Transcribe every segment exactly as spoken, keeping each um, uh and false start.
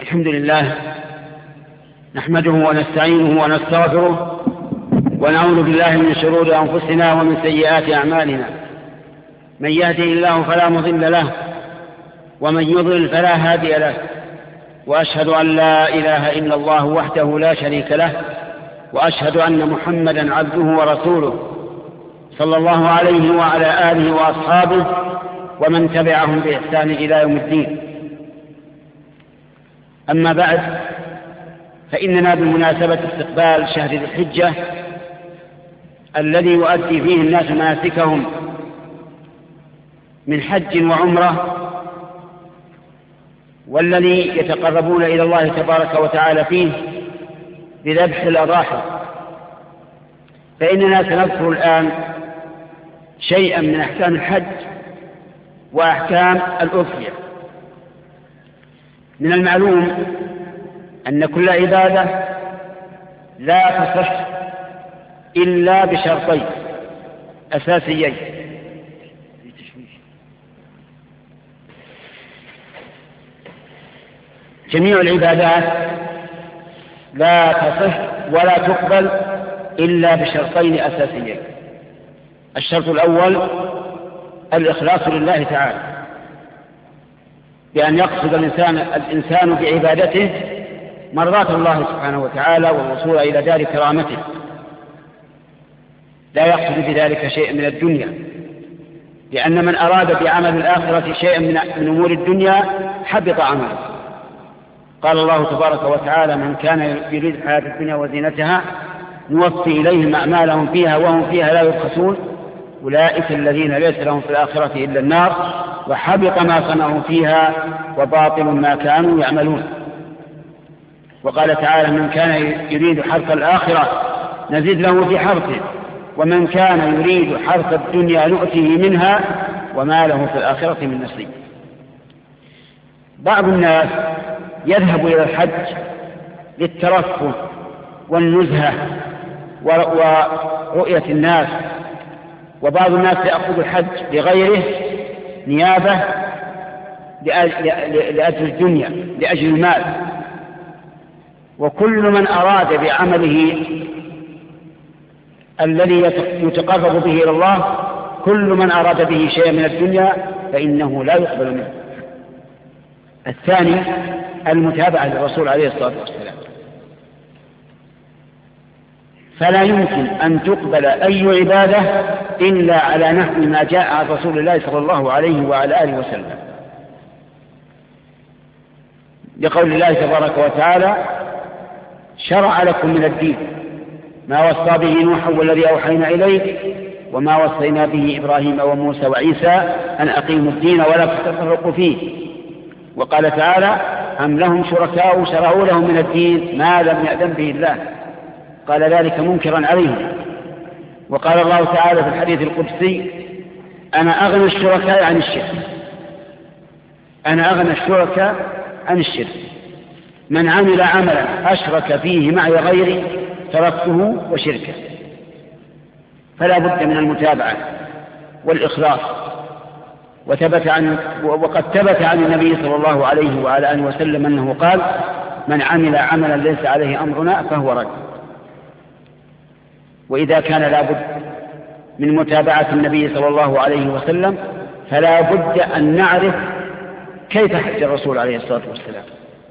الحمد لله نحمده ونستعينه ونستغفره ونعوذ بالله من شرور أنفسنا ومن سيئات أعمالنا. من يهده الله فلا مضل له ومن يضلل فلا هادي له، وأشهد أن لا إله إلا الله وحده لا شريك له، وأشهد أن محمدا عبده ورسوله صلى الله عليه وعلى آله وأصحابه ومن تبعهم بإحسان إلى يوم الدين. أما بعد، فإننا بمناسبة استقبال شهر ذي الحجة الذي يؤدي فيه الناس مناسكهم من حج وعمرة، والذي يتقربون إلى الله تبارك وتعالى فيه بذبح الأضاحي، فإننا سنذكر الآن شيئا من أحكام الحج وأحكام الأضحية. من المعلوم أن كل عبادة لا تصح إلا بشرطين أساسيين: جميع العبادات لا تصح ولا تقبل إلا بشرطين أساسيين. الشرط الأول الإخلاص لله تعالى، بأن يقصد الإنسان, الإنسان بعبادته مرضاة الله سبحانه وتعالى والوصول إلى دار كرامته، لا يقصد بذلك شيئا من الدنيا، لأن من أراد بعمل الآخرة شيئا من أمور الدنيا حبط عمله. قال الله تبارك وتعالى: من كان يريد الحياة الدنيا وزينتها نوفي إليهم أعمالهم فيها وهم فيها لا يبخسون أولئك الذين ليس لهم في الآخرة إلا النار وحبط ما صنعوا فيها وباطل ما كانوا يعملون. وقال تعالى: من كان يريد حرث الآخرة نزد له في حرثه ومن كان يريد حرث الدنيا نؤته منها وما له في الآخرة من نصيب. بعض الناس يذهب إلى الحج للترفه والنزهة ورؤية الناس، وبعض الناس يأخذ الحج لغيره نيابة لأجل الدنيا، لأجل المال. وكل من أراد بعمله الذي يتقرب به إلى الله، كل من أراد به شيئا من الدنيا فإنه لا يقبل منه. الثاني المتابعة للرسول عليه الصلاة والسلام، فلا يمكن أن تقبل أي عبادة إلا على نحو ما جاء عن رسول الله صلى الله عليه وعلى آله وسلم، لقول الله تبارك وتعالى: شرع لكم من الدين ما وصى به نوح والذي أوحينا إليك وما وصينا به إبراهيم وموسى وعيسى أن أقيموا الدين ولا تتفرقوا فيه. وقال تعالى: أم لهم شركاء شرعوا لهم من الدين ما لم يأذن به الله، قال ذلك منكرا عليهم. وقال الله تعالى في الحديث القدسي: أنا أغنى الشركاء عن الشرك، أنا أغنى الشركاء عن الشرك، من عمل عملا أشرك فيه معي غيري تركته وشركه. فلا بد من المتابعة والإخلاص. وثبت عن وقد ثبت عن النبي صلى الله عليه وعلى آله وسلم أنه قال: من عمل عملا ليس عليه أمرنا فهو رد. وإذا كان لا بد من متابعة النبي صلى الله عليه وسلم فلا بد أن نعرف كيف حج الرسول عليه الصلاة والسلام.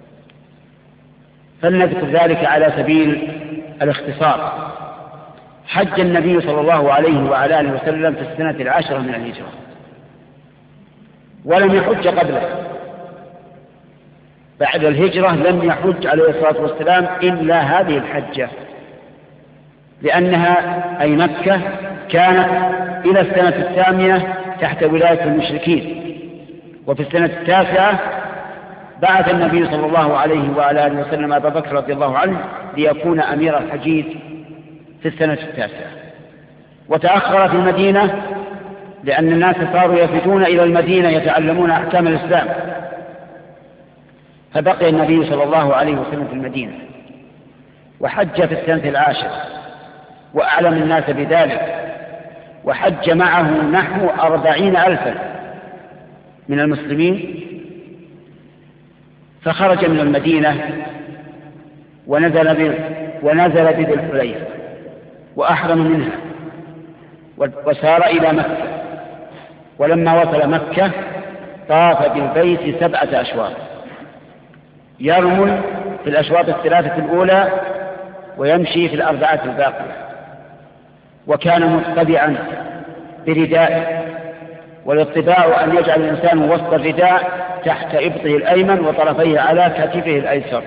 فلنذكر ذلك على سبيل الاختصار. حج النبي صلى الله عليه وعلى آله وسلم في السنة العاشرة من الهجرة، ولم يحج قبله. بعد الهجرة لم يحج عليه الصلاة والسلام إلا هذه الحجة، لأنها أي مكة كانت إلى السنة الثامنة تحت ولاية المشركين، وفي السنة التاسعة بعث النبي صلى الله عليه وعلى آله وسلم أبا بكر رضي الله عنه ليكون أمير الحجيج في السنة التاسعة. وتأخر في المدينة لأن الناس صاروا يفتون إلى المدينة يتعلمون أحكام الإسلام، فبقي النبي صلى الله عليه وسلم في المدينة وحج في السنة العاشرة وأعلم الناس بذلك، وحج معه نحو أربعين ألفا من المسلمين فخرج من المدينة ونزل ونزل بذي الحليفة وأحرم منها وسار إلى مكة. ولما وصل مكة طاف بالبيت سبعة أشواط، يرمل في الأشواط الثلاثة الأولى ويمشي في الأربعة الباقية، وكان مطبعا بردائه، والاطباع أن يجعل الإنسان وسط الرداء تحت إبطه الأيمن وطرفيه على كتفه الأيسر.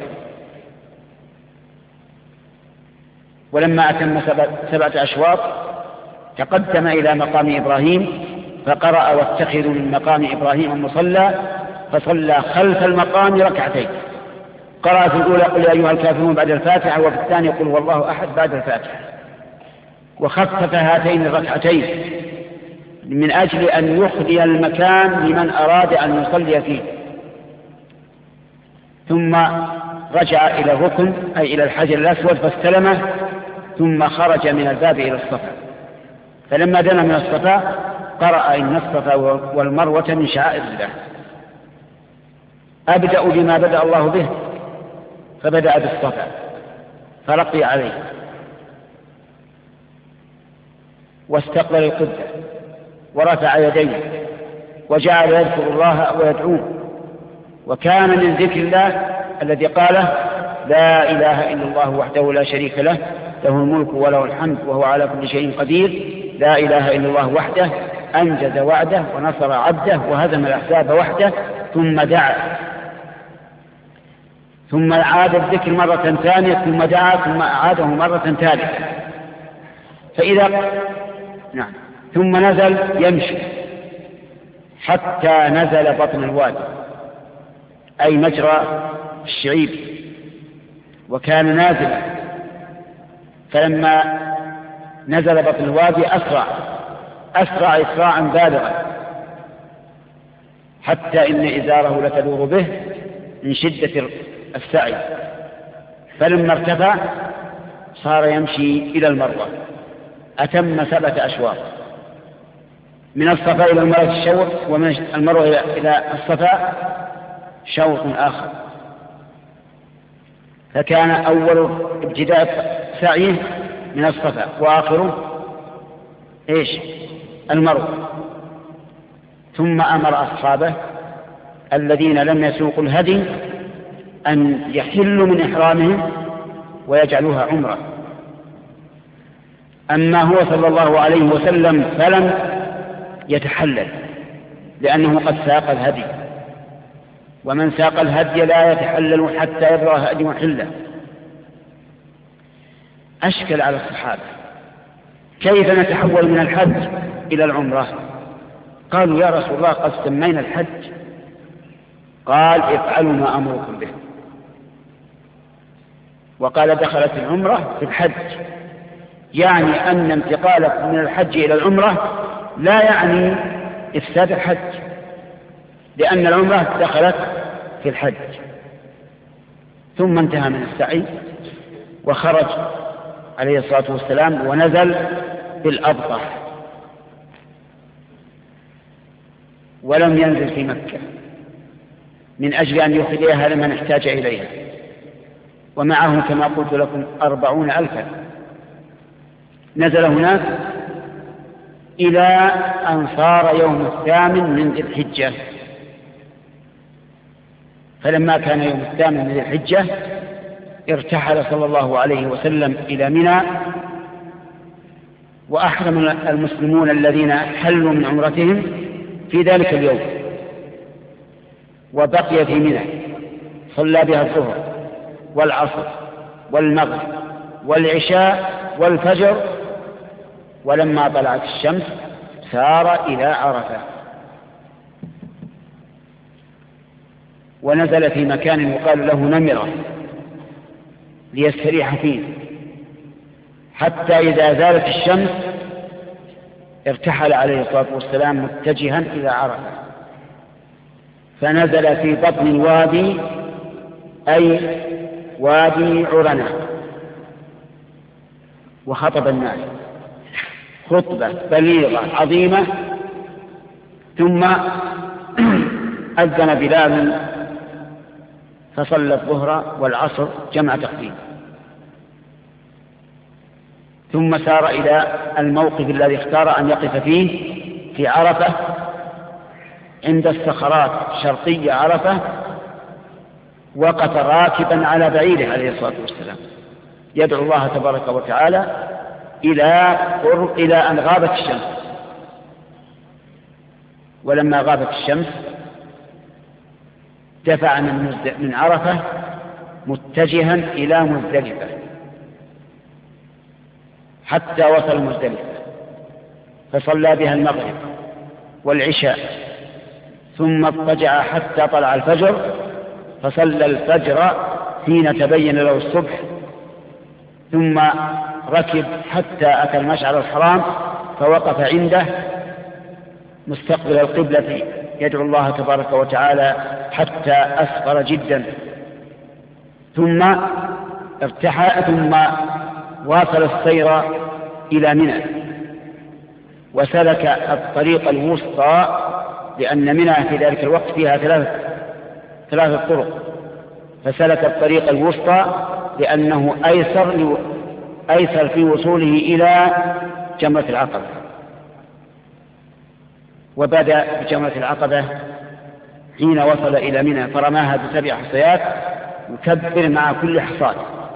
ولما أتم سبعة أشواط تقدم إلى مقام إبراهيم فقرأ واتخذوا من مقام إبراهيم مصلى، فصلى خلف المقام ركعتين. قرأ في الأولى قل يا أيها الكافرون بعد الفاتحة، وفي الثانية قل هو الله أحد بعد الفاتحة، وخفف هاتين الركعتين من أجل أن يخلي المكان لمن أراد أن يصلي فيه. ثم رجع إلى الركن أي إلى الحجر الأسود فاستلمه، ثم خرج من الباب إلى الصفا. فلما دنا من الصفا قرأ إن الصفا والمروة من شعائر الله. أبدأ بما بدأ الله به، فبدأ بالصفا فرقي عليه واستقبل القبلة ورفع يديه وجعل يذكر الله ويدعوه. وكان من ذكر الله الذي قاله لا إله إلا الله وحده لا شريك له له الملك وله الحمد وهو على كل شيء قدير، لا إله إلا الله وحده أنجز وعده ونصر عبده وهزم الأحزاب وحده. ثم دعا، ثم عاد الذكر مرة ثانية، ثم دعا، ثم أعاده مرة ثالثة. فإذا نعم ثم نزل يمشي حتى نزل بطن الوادي أي مجرى الشعيب، وكان نازلا. فلما نزل بطن الوادي أسرع أسرع إسراعا بالغا حتى إن إزاره لتدور به من شدة السعي. فلما ارتفع صار يمشي إلى المروة، أتم سبعة أشواط من الصفا إلى المروة شوط، ومن المروة إلى الصفا شوط آخر. فكان أول ابتداء سعيه من الصفا وآخره إيش؟ المروة. ثم أمر أصحابه الذين لم يسوقوا الهدي أن يحلوا من إحرامهم ويجعلوها عمرة. أما هو صلى الله عليه وسلم فلم يتحلل لأنه قد ساق الهدي، ومن ساق الهدي لا يتحلل حتى يبلغ هدي محله. أشكل على الصحابة كيف نتحول من الحج إلى العمرة؟ قالوا يا رسول الله قد سمينا الحج. قال افعلوا ما أمركم به. وقال دخلت العمرة في الحج، يعني أن انتقالك من الحج إلى العمرة لا يعني إفساد الحج، لأن العمرة دخلت في الحج. ثم انتهى من السعي وخرج عليه الصلاة والسلام ونزل بالأبطح، ولم ينزل في مكة من أجل أن يخليها لمن احتاج إليها، ومعه كما قلت لكم أربعون ألفا. نزل هناك إلى أن صار يوم الثامن من ذي الحجة. فلما كان يوم الثامن من ذي الحجة ارتحل صلى الله عليه وسلم إلى منى، وأحرم المسلمون الذين حلوا من عمرتهم في ذلك اليوم، وبقي في منى صلى بها الظهر والعصر والمغرب والعشاء والفجر. ولما طلعت الشمس سار إلى عرفة ونزل في مكان يقال له نمرة ليستريح فيه، حتى إذا زالت الشمس ارتحل عليه الصلاة والسلام متجها إلى عرفة، فنزل في بطن الوادي أي وادي عرنة وخطب الناس خطبة بليغة عظيمة. ثم أذن بلال فصلى الظهر والعصر جمع تقديم، ثم سار إلى الموقف الذي اختار أن يقف فيه في عرفة عند الصخرات شرقي عرفة. وقف راكبا على بعيره عليه الصلاة والسلام يدعو الله تبارك وتعالى إلى قرب إلى أن غابت الشمس. ولما غابت الشمس دفع من عرفة متجها إلى مزدلفة حتى وصل مزدلفة، فصلى بها المغرب والعشاء، ثم اضطجع حتى طلع الفجر، فصلى الفجر حين تبين له الصبح، ثم ركب حتى أتى المشعر الحرام فوقف عنده مستقبل القبلة يدعو الله تبارك وتعالى حتى أسفر جدا، ثم ارتحل ثم واصل السير إلى منى وسلك الطريق الوسطى، لأن منى في ذلك الوقت فيها ثلاثة ثلاثة طرق، فسلك الطريق الوسطى لأنه أيسر أيسر في وصوله إلى جمرة العقبة. وبدأ بجمرة العقبة حين وصل إلى منى فرماها بسبع حصيات يكبر مع كل حصاة،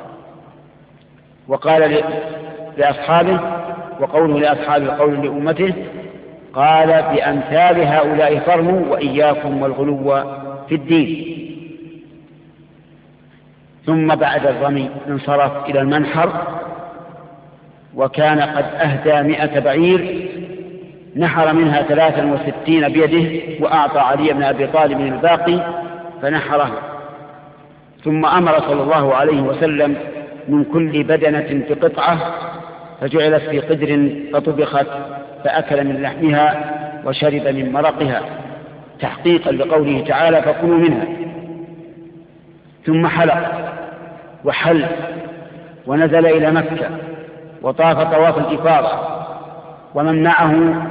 وقال لأصحابه، وقوله لأصحابه قول لأمته، قال بأمثال هؤلاء فرموا وإياكم والغلو في الدين. ثم بعد الرمي انصرف إلى المنحر، وكان قد أهدى مئة بعير، نحر منها ثلاثا وستين بيده، وأعطى علي بن أبي طالب الباقي فنحره. ثم أمر صلى الله عليه وسلم من كل بدنة بقطعة، فجعلت في قدر فطبخت فأكل من لحمها وشرب من مرقها، تحقيقا لقوله تعالى فكلوا منها. ثم حلق وحل ونزل إلى مكة وطاف طواف الإفاضة، ومن معه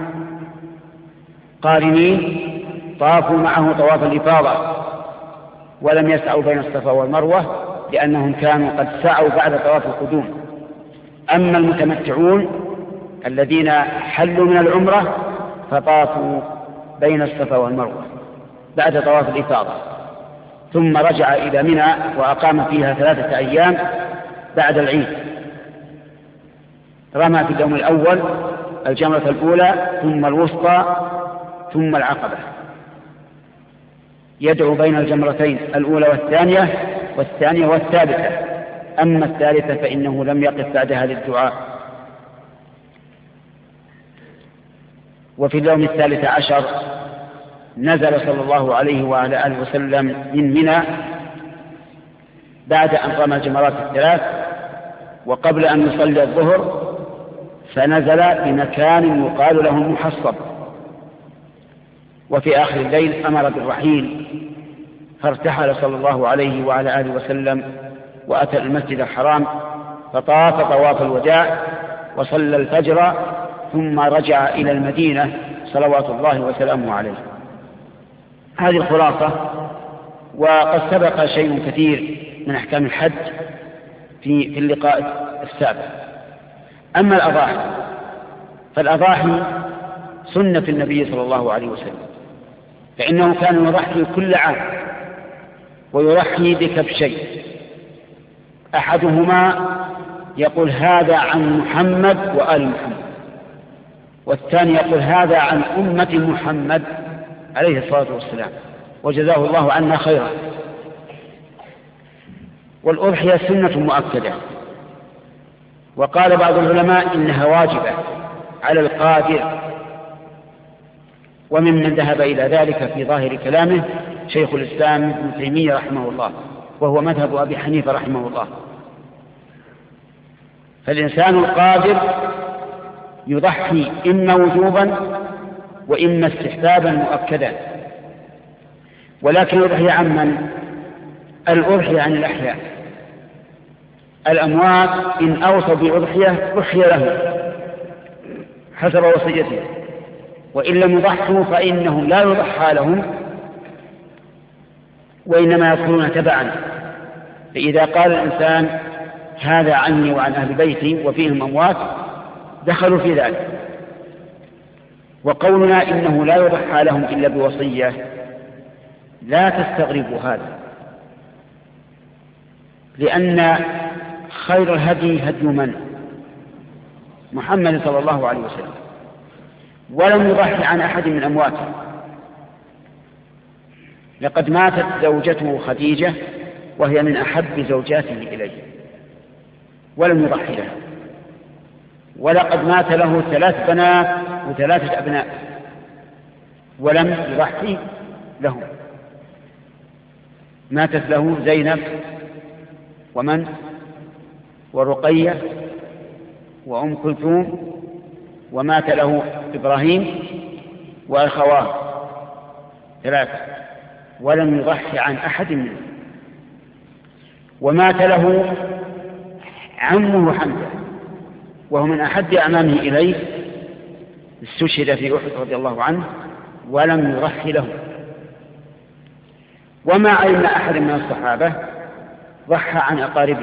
قارنين طافوا معه طواف الإفاضة ولم يسعوا بين الصفا والمروة لأنهم كانوا قد سعوا بعد طواف القدوم. أما المتمتعون الذين حلوا من العمرة فطافوا بين الصفا والمروة بعد طواف الإفاضة، ثم رجع إلى منى وأقام فيها ثلاثة أيام بعد العيد. رمى في اليوم الأول الجمرة الأولى ثم الوسطى ثم العقبة، يدعو بين الجمرتين الأولى والثانية والثانية والثالثة، أما الثالثة فإنه لم يقف بعد هذا الدعاء. وفي اليوم الثالث عشر نزل صلى الله عليه وعلى آله وسلم من منى بعد أن رمى الجمرات الثلاث وقبل أن يصلي الظهر، فنزل بمكان يقال له المحصب. وفي آخر الليل أمر بالرحيل، فارتحل صلى الله عليه وعلى آله وسلم وأتى المسجد الحرام فطاف طواف الوداع وصلى الفجر، ثم رجع إلى المدينة صلوات الله وسلامه عليه. هذه الخلاصة. وقد سبق شيء كثير من أحكام الحج في في اللقاء السابق. أما الأضاحي فالأضاحي سنة النبي صلى الله عليه وسلم، فإنه كان يضحي كل عام، ويضحي بكبشين، أحدهما يقول هذا عن محمد وآل محمد، والثاني يقول هذا عن أمة محمد عليه الصلاة والسلام، وجزاه الله عنا خيرا. والأضحية سنة مؤكدة، وقال بعض العلماء إنها واجبة على القادر، وممن ذهب إلى ذلك في ظاهر كلامه شيخ الإسلام ابن تيمية رحمه الله، وهو مذهب أبي حنيفة رحمه الله. فالإنسان القادر يضحي إما وجوبا وإما استحبابا مؤكدا، ولكن يضحي عمن؟ الأضحية عن الأحياء. الأموات إن أوصوا بأضحية أضحي له حسب وصيته، وإن لم يضحوا فإنهم لا يضحى لهم وإنما يدخلون تبعا. فإذا قال الإنسان هذا عني وعن أهل بيتي وفيهم أموات دخلوا في ذلك. وقولنا إنه لا يضحى لهم إلا بوصية لا تستغربوا هذا، لأن خير الهدي هدي من؟ محمد صلى الله عليه وسلم، ولم يضحي عن أحد من أمواته. لقد ماتت زوجته خديجة وهي من أحب زوجاته إليه ولم يضحي لها، ولقد مات له ثلاث بنات وثلاثة أبناء ولم يضحي لهم. ماتت له زينب ومن ورقية وأم كلثوم، ومات له إبراهيم وأخواه ثلاثة ولم يضحي عن أحد منهم. ومات له عمه حمزة وهو من أحب أعمامه إليه، استشهد في أحد رضي الله عنه ولم يضحي له. وما علمنا أحد من الصحابة ضحى عن أقاربه،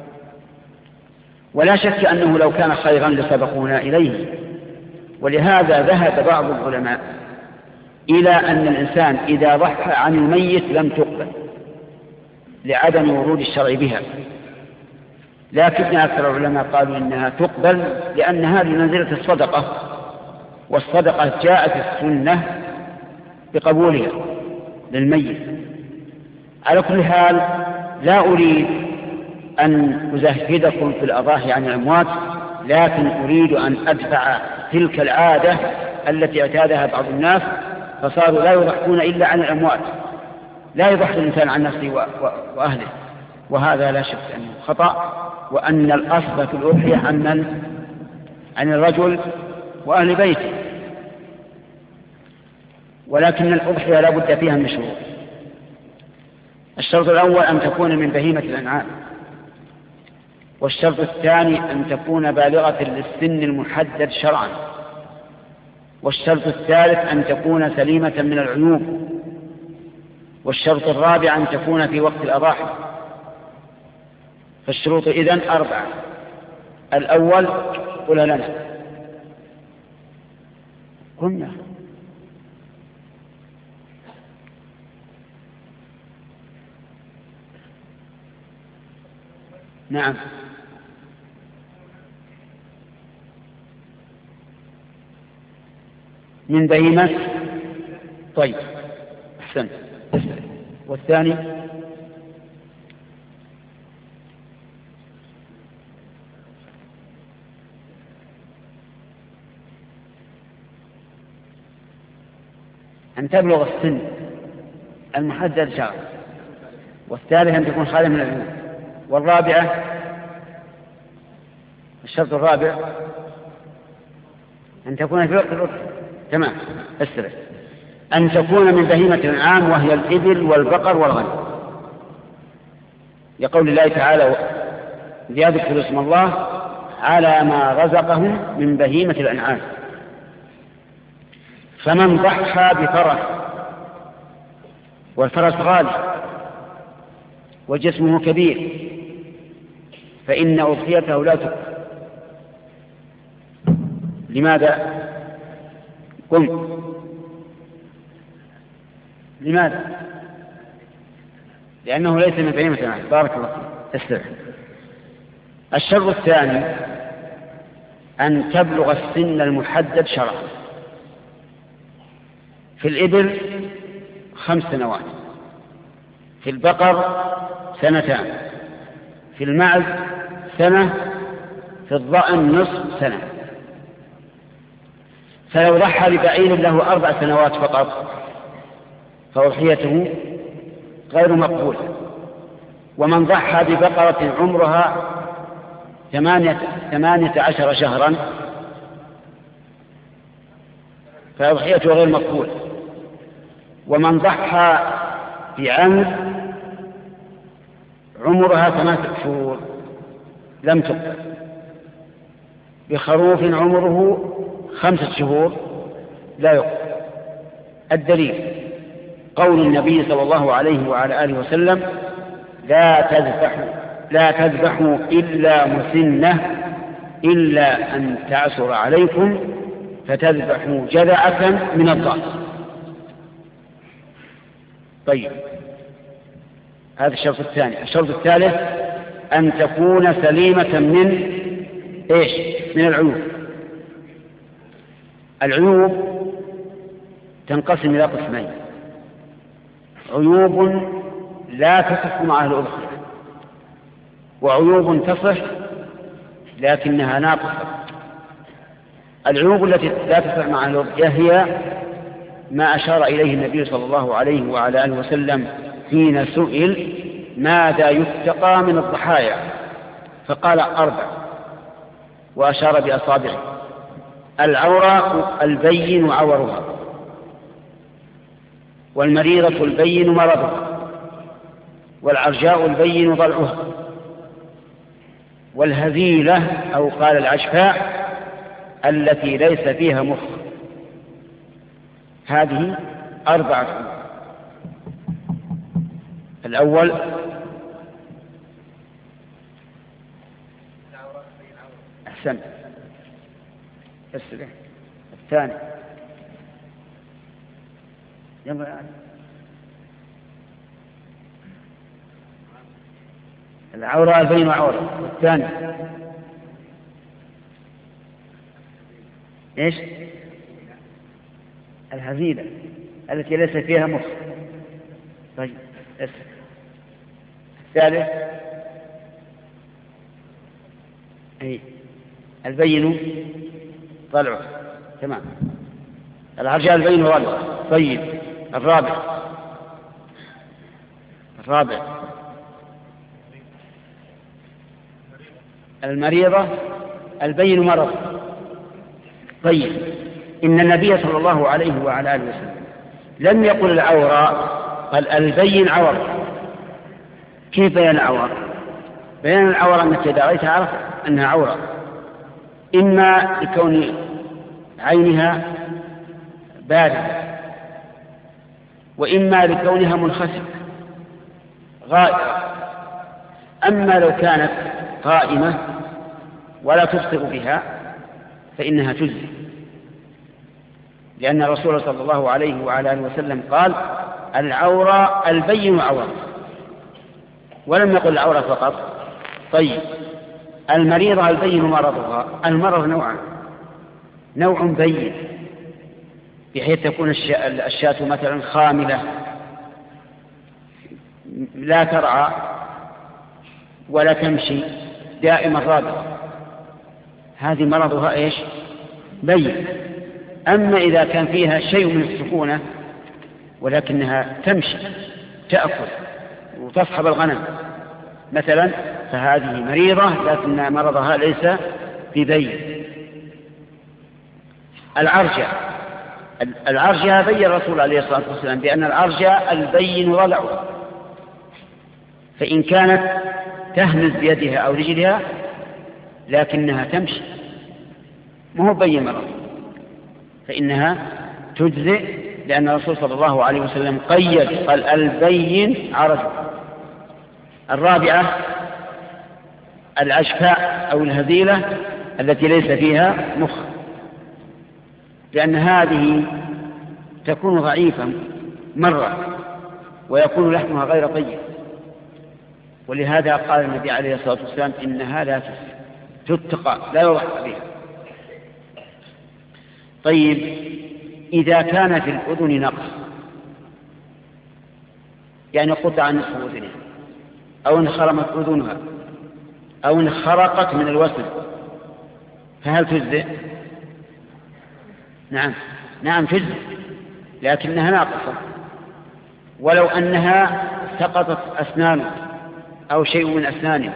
ولا شك أنه لو كان خيرا لسبقونا إليه. ولهذا ذهب بعض العلماء إلى أن الإنسان إذا ضحى عن الميت لم تقبل لعدم ورود الشرع بها، لكن أكثر العلماء قالوا إنها تقبل لأن هذه منزلة الصدقة، والصدقة جاءت السنة بقبولها للميت. على كل حال لا أريد أن أزهدكم في الأضاحي عن الأموات، لكن أريد أن أدفع تلك العادة التي اعتادها بعض الناس فصاروا لا يضحون إلا عن الأموات، لا يضحي الإنسان عن نفسه وأهله، وهذا لا شك أنه خطأ، وأن الأصل في الأضحية عن من؟ عن الرجل وأهل بيته. ولكن الأضحية لا بد فيها من شروط. الشرط الأول أن تكون من بهيمة الأنعام، والشرط الثاني أن تكون بالغة للسن المحدد شرعا، والشرط الثالث أن تكون سليمة من العيوب، والشرط الرابع أن تكون في وقت الأضاحي. فالشروط إذن أربعة. الأول قل لنا قلنا نعم من بهيمة. طيب أحسن. والثاني أن تبلغ السن المحدد شرعا، والثالث أن تكون خالية من العيوب، والرابعة الشرط الرابع أن تكون في وقت الأضحية. تمام. السلف أن تكون من بهيمة الأنعام وهي الإبل والبقر والغنم، لقول الله تعالى يذكر اسم الله على ما رزقهم من بهيمة الأنعام. فمن ضحى بفرس، والفرس غالي وجسمه كبير، فإن أضحيته لا تقبل. لماذا؟ قم. لماذا؟ لأنه ليس من بهيمة الأنعام. بارك الله فيك. استمع. الشرط الثاني أن تبلغ السن المحدد شرعا. في الإبل خمس سنوات، في البقر سنتان، في المعز سنة، في الضأن نصف سنة. فلو ضحى ببعير له أربع سنوات فقط فأضحيته غير مقبولة. ومن ضحى ببقرة عمرها ثمانية, ثمانية عشر شهرا فأضحيته غير مقبولة. ومن ضحى بعمر عمرها ثلاثة شهور لم تقبل. بخروف عمره خمسة شهور لا يقبل. الدليل قول النبي صلى الله عليه وعلى آله وسلم: لا تذبحوا لا تذبحوا إلا مسنة إلا أن تعسر عليكم فتذبحوا جذعة من الضأن. طيب، هذا الشرط الثاني. الشرط الثالث أن تكون سليمة من إيش؟ من العيوب. العيوب تنقسم إلى قسمين: عيوب لا تصح مع الأضحية، وعيوب تصح لكنها ناقصة. العيوب التي لا تصح مع الأضحية هي ما أشار إليه النبي صلى الله عليه وعلى آله وسلم حين سئل: ماذا يتقى من الضحايا؟ فقال: أربع، وأشار بأصابعه: العورة البين عورها، والمريضة البين مرضها، والعرجاء البين ضلعها، والهزيلة أو قال العشفاء التي ليس فيها مخ. هذه أربعة. الأول أحسن. الثاني العورة البين عورة. والثاني إيش؟ الهزيلة التي ليس فيها مخ. طيب، الثالث أي البين ضلعه. تمام. العرجاء البين ضلعه. طيب، الرابع الرابع المريضة البين مرض. طيب، إن النبي صلى الله عليه وعلى آله وسلم لم يقل العورة، قال البين عور. كيف بيان العورة؟ بيان العورة أنك إذا رأيتها عرف أنها عورة، إما لكون عينها باردة، وإما لكونها منخسفة غائرة. أما لو كانت قائمة ولا تبصر بها فإنها تجزي، لأن الرسول صلى الله عليه وعلى آله وسلم قال: العورة البين عورة، ولم يقل العورة فقط. طيب، المريضة البين مرضها. المرض نوعان: نوع بين بحيث تكون الشاة مثلا خاملة لا ترعى ولا تمشي دائما رابطة، هذه مرضها إيش؟ بين. أما إذا كان فيها شيء من السكونة ولكنها تمشي تأكل وتصحب الغنم مثلا، فهذه مريضة لكن مرضها ليس ببين. العرجة العرجة بين الرسول عليه الصلاة والسلام بأن العرجة البين ضلعها، فإن كانت تهمز بيدها أو رجلها لكنها تمشي ما هو بين مرض فإنها تجزئ، لأن الرسول صلى الله عليه وسلم قيد قال: البين عرج. الرابعة العشفاء أو الهزيلة التي ليس فيها مخ، لأن هذه تكون ضعيفة مرة ويكون لحمها غير طيب، ولهذا قال النبي عليه الصلاة والسلام: إنها لا تتقى، لا يضحى بها. طيب، إذا كان في الأذن نقص، يعني قطع نصف أذنها أو انخرمت أذنها أو انخرقت من الوسن، فهل تجزئ؟ نعم نعم تجزئ، لكنها ناقصة. ولو أنها سقطت أسنانه أو شيء من أسنانه،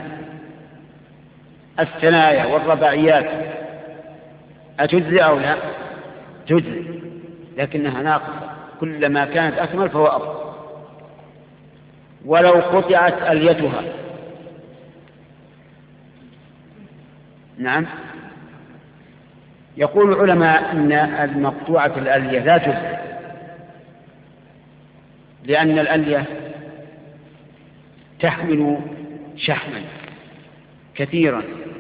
الثنايا والرباعيات، أتجزئ أو لا؟ تجزئ، لكنها ناقصة. كلما كانت أكمل فهو أفضل. ولو قطعت أليتها، نعم، يقول العلماء أن المقطوعة الألية لا تجزئ، لأن الألية تحمل شحما كثيرا،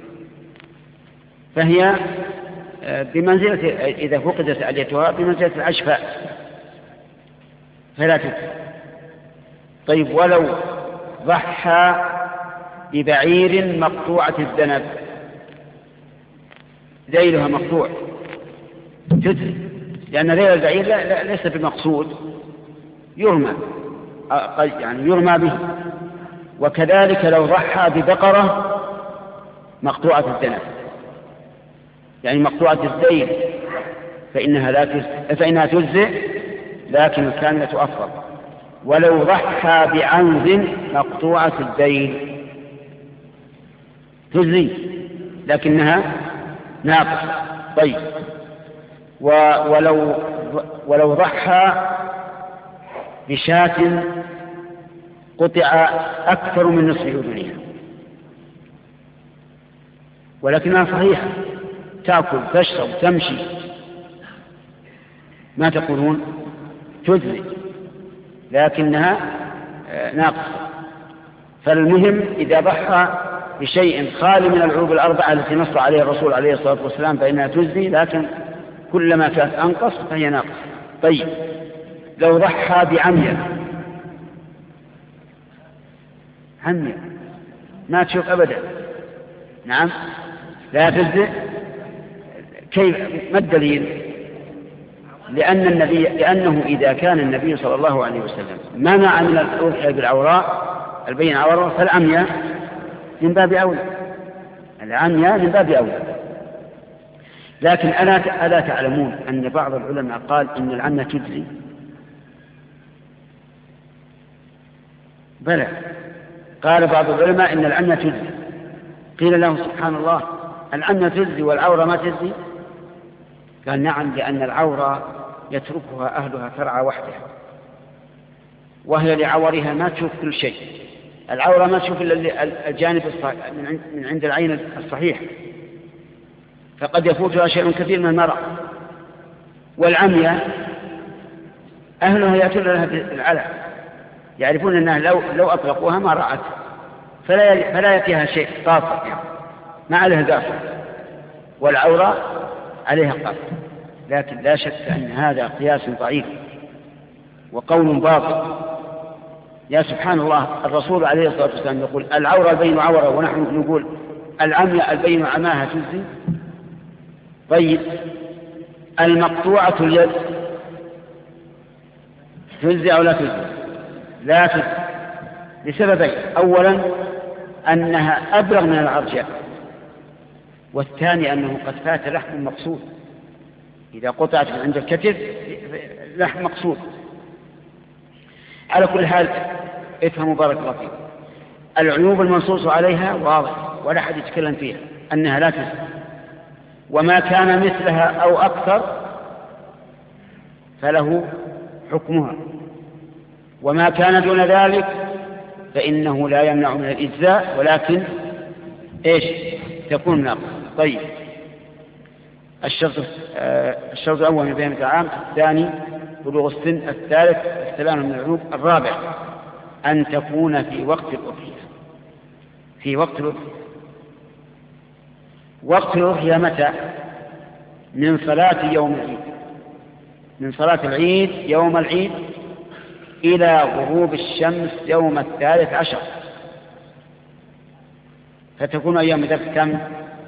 فهي بمنزلة إذا فقدت أليتها بمنزلة العشفاء فلا تدفع. طيب ولو ضحى ببعير مقطوعة الذنب، ذيلها مقطوع، تدري، لأن ذيل البعير لا لا ليس بمقصود، يرمى يعني يرمى به. وكذلك لو ضحى ببقرة مقطوعة الذنب يعني مقطوعة الذيل فإنها لا تجزئ، فإنها تجزئ لكن الكاملة أفضل. ولو ضحى بعنز مقطوعة الذيل تجزي لكنها ناقصة. طيب ولو ولو ضحى بشاة قطع أكثر من نصف أذنها ولكنها صحيحة، تأكل تشرب تمشي، ما تقولون؟ تجزي لكنها ناقصة. فالمهم إذا ضحى بشيء خالي من العيوب الأربعة التي نص عليها الرسول عليه الصلاة والسلام فإنها تجزي، لكن كلما كانت أنقص فهي ناقصة. طيب لو ضحى بعمية، عمية ما تشوف أبدا، نعم لا تجزي. كيف؟ ما الدليل؟ لأن النبي لأنه إذا كان النبي صلى الله عليه وسلم منع من الأضحية بالعوراء البين عوراء، فالعمية من باب أولى، العمية من باب أولى. لكن ألا ألا تعلمون أن بعض العلماء قال إن العمية تجزي؟ بلى، قال بعض العلماء إن العمية تجزي. قيل له سبحان الله، العمية تجزي والعورة ما تجزي؟ قال نعم، لأن العورة يتركها أهلها ترعى وحدها، وهي لعورها ما تشوف كل شيء. العورة ما تشوف إلا الجانب من عند العين الصحيح، فقد يفوتها شيء كثير من المرأة. والعمية أهلها يأتون لها بالعلى، يعرفون أنها لو, لو أطلقوها ما رأت، فلا, فلا يأتيها شيء قاطع، ما عليها قاطع، والعورة عليها قاطع. لكن لا شك أن هذا قياس ضعيف وقول باطل. يا سبحان الله، الرسول عليه الصلاة والسلام يقول العورة البين عورة، ونحن نقول العمية البين عماها تجزي. طيب المقطوعة اليد تجزي أو لا تجزي؟ لا تجزي لسببين: أولا أنها أبلغ من العرجاء، والثاني أنه قد فات لحم مقصود. إذا قطعت من عند الكتف لحم مقصود. على كل حال افهموا بارك الله فيكم، العيوب المنصوص عليها واضح ولا أحد يتكلم فيها، أنها لا تجزي، وما كان مثلها أو أكثر فله حكمها، وما كان دون ذلك فإنه لا يمنع من الإجزاء، ولكن إيش تكون ناقصة. طيب الشرط آه الشرط الأول من بيان العام، الثاني بلوغ السن، الثالث السلامة من العيوب، الرابع أن تكون في وقت الأضحية. في وقت الأضحية وقت الأضحية متى؟ من صلاة يوم العيد، من صلاة العيد يوم العيد إلى غروب الشمس يوم الثالث عشر، فتكون أيام ذلك كم؟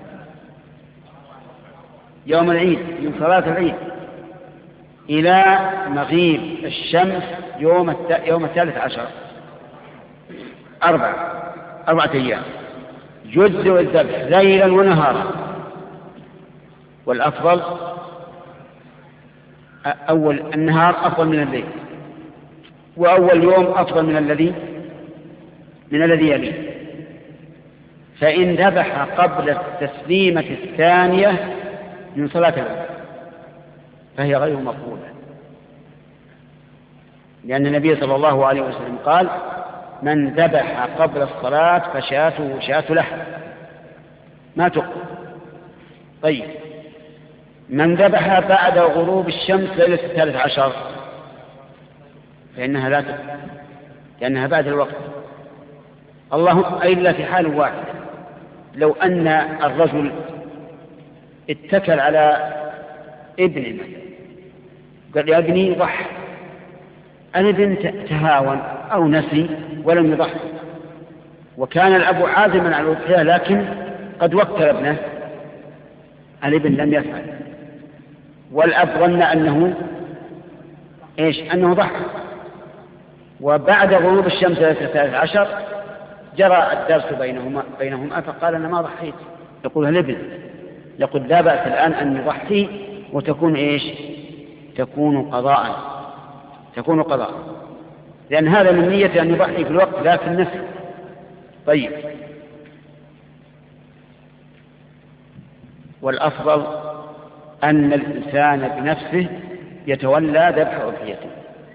يوم العيد، من صلاة العيد إلى مغيب الشمس يوم يوم الثالث عشر، أربعة أربعة أيام. يجزئ الذبح ليلا ونهارا، والأفضل أول النهار أفضل من الليل، وأول يوم أفضل من الذي من الذي يليه. فإن ذبح قبل التسليمة الثانية من صلاة العيد فهي غير مقبولة، لأن النبي صلى الله عليه وسلم قال: من ذبح قبل الصلاة فشاته شاة لحم ما تقبل. طيب من ذبح بعد غروب الشمس ليلة الثالث عشر فإنها لا تقبل لأنها بعد الوقت. اللهم إلا في حال واحد، لو أن الرجل اتكل على ابنه قال يا ابني ضح، الابن تهاون أو نسي ولم يضح، وكان الأب عازما على الأضحية لكن قد وكل ابنه، الابن لم يفعل، والأب ظن أنه إيش أنه ضح، وبعد غروب الشمس الثالث عشر جرى الدرس بينهما, بينهما فقال أنا ما ضحيت. يقول الابن يقول لا بأس الآن أن يضحي وتكون إيش تكون قضاء تكون قضاء لأن هذا من نية أن يضحي في الوقت لا في النفس. طيب، والأفضل أن الإنسان بنفسه يتولى ذبح أضحيته،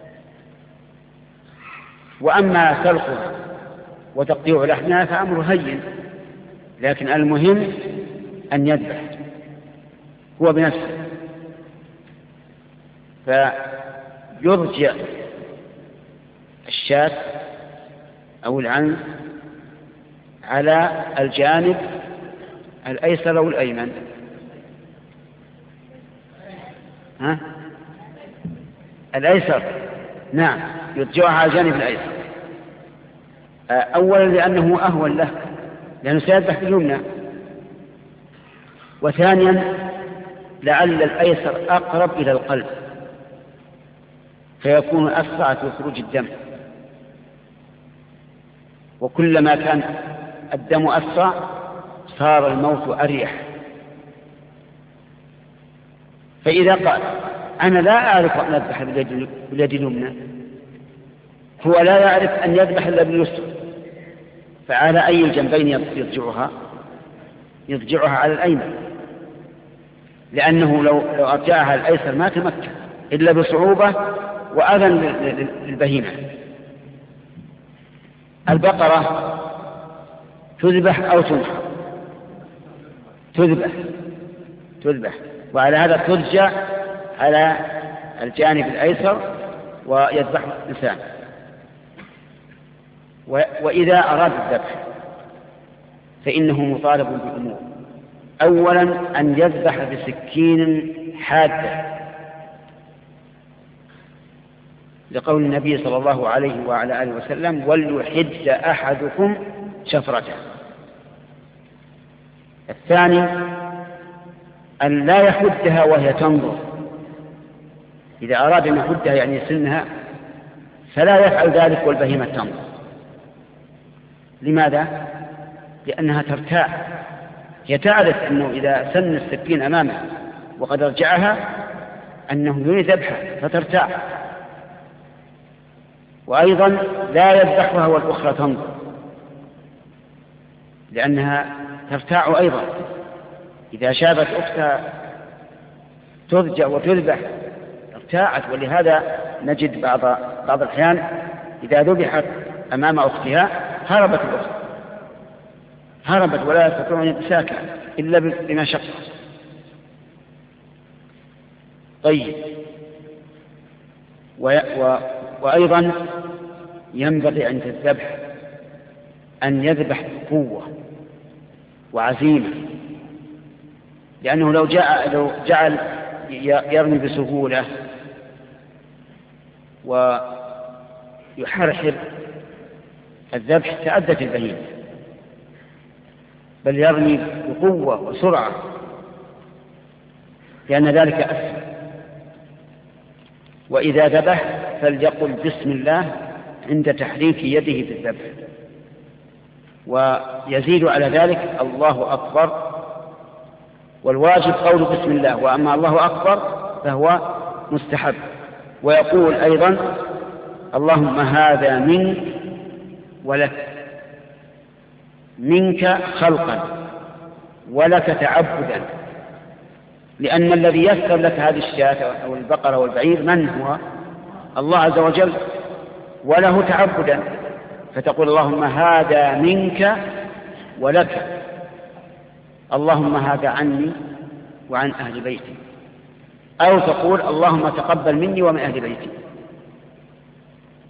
وأما سلخها وتقطيع لحمها فأمر هين، لكن المهم أن يذبح هو بنفسه، فيرجع الشاة أو العنز على الجانب الأيسر أو الأيمن. ها؟ الأيسر، نعم، يرجعها على الجانب الأيسر، أولا لأنه أهون له لأنه سيذبح باليمنى، وثانيا لعل الأيسر أقرب إلى القلب فيكون أسرع في خروج الدم، وكلما كان الدم أسرع صار الموت أريح. فإذا قال أنا لا أعرف أن أذبح باليد اليمنى، هو لا يعرف أن يذبح إلا باليسر، فعلى أي الجنبين يضجعها يضجعها على الأيمن، لأنه لو لو أرجعها الأيسر ما تمكن إلا بصعوبة وأذى للبهيمة. البقرة تذبح أو تنحر؟ تذبح تذبح وعلى هذا ترجع على الجانب الأيسر ويذبح الإنسان. وإذا أراد الذبح فإنه مطالب بأمور، أولا أن يذبح بسكين حادة لقول النبي صلى الله عليه وعلى آله وسلم وليحد أحدكم شفرته. الثاني أن لا يحدها وهي تنظر، إذا أراد أن يحدها يعني يسنها فلا يفعل ذلك والبهيمة تنظر. لماذا؟ لأنها ترتاع، هي تعرف أنه إذا سن السكين أمامها وقد رجعها أنه يريد ذبحها فترتاع، وأيضا لا يذبحها والأخرى تنظر لأنها ترتاع أيضا. إذا شافت أختها ترجع وتذبح ارتاعت، ولهذا نجد بعض بعض الأحيان إذا ذبحت أمام أختها هربت الأخت، هربت ولا تستطيع أن يتساكن إلا بمشقة. طيب، و... و... وأيضا ينبغي عند الذبح أن يذبح بقوة وعزيمة، لأنه لو جاء لو جعل يرمي بسهولة ويحرحر الذبح تأدت البهيمة، بل يرمي بقوة وسرعة لأن ذلك أسهل. وإذا ذبح فليقل بسم الله عند تحريك يده في الذبح، ويزيد على ذلك الله أكبر، والواجب قول بسم الله، وأما الله أكبر فهو مستحب. ويقول أيضا اللهم هذا منك ولك، منك خلقا ولك تعبدا، لأن الذي يسر لك هذه الشاة أو البقرة والبعير من هو؟ الله عز وجل، وله تعبدا، فتقول اللهم هذا منك ولك، اللهم هذا عني وعن أهل بيتي، أو تقول اللهم تقبل مني ومن أهل بيتي.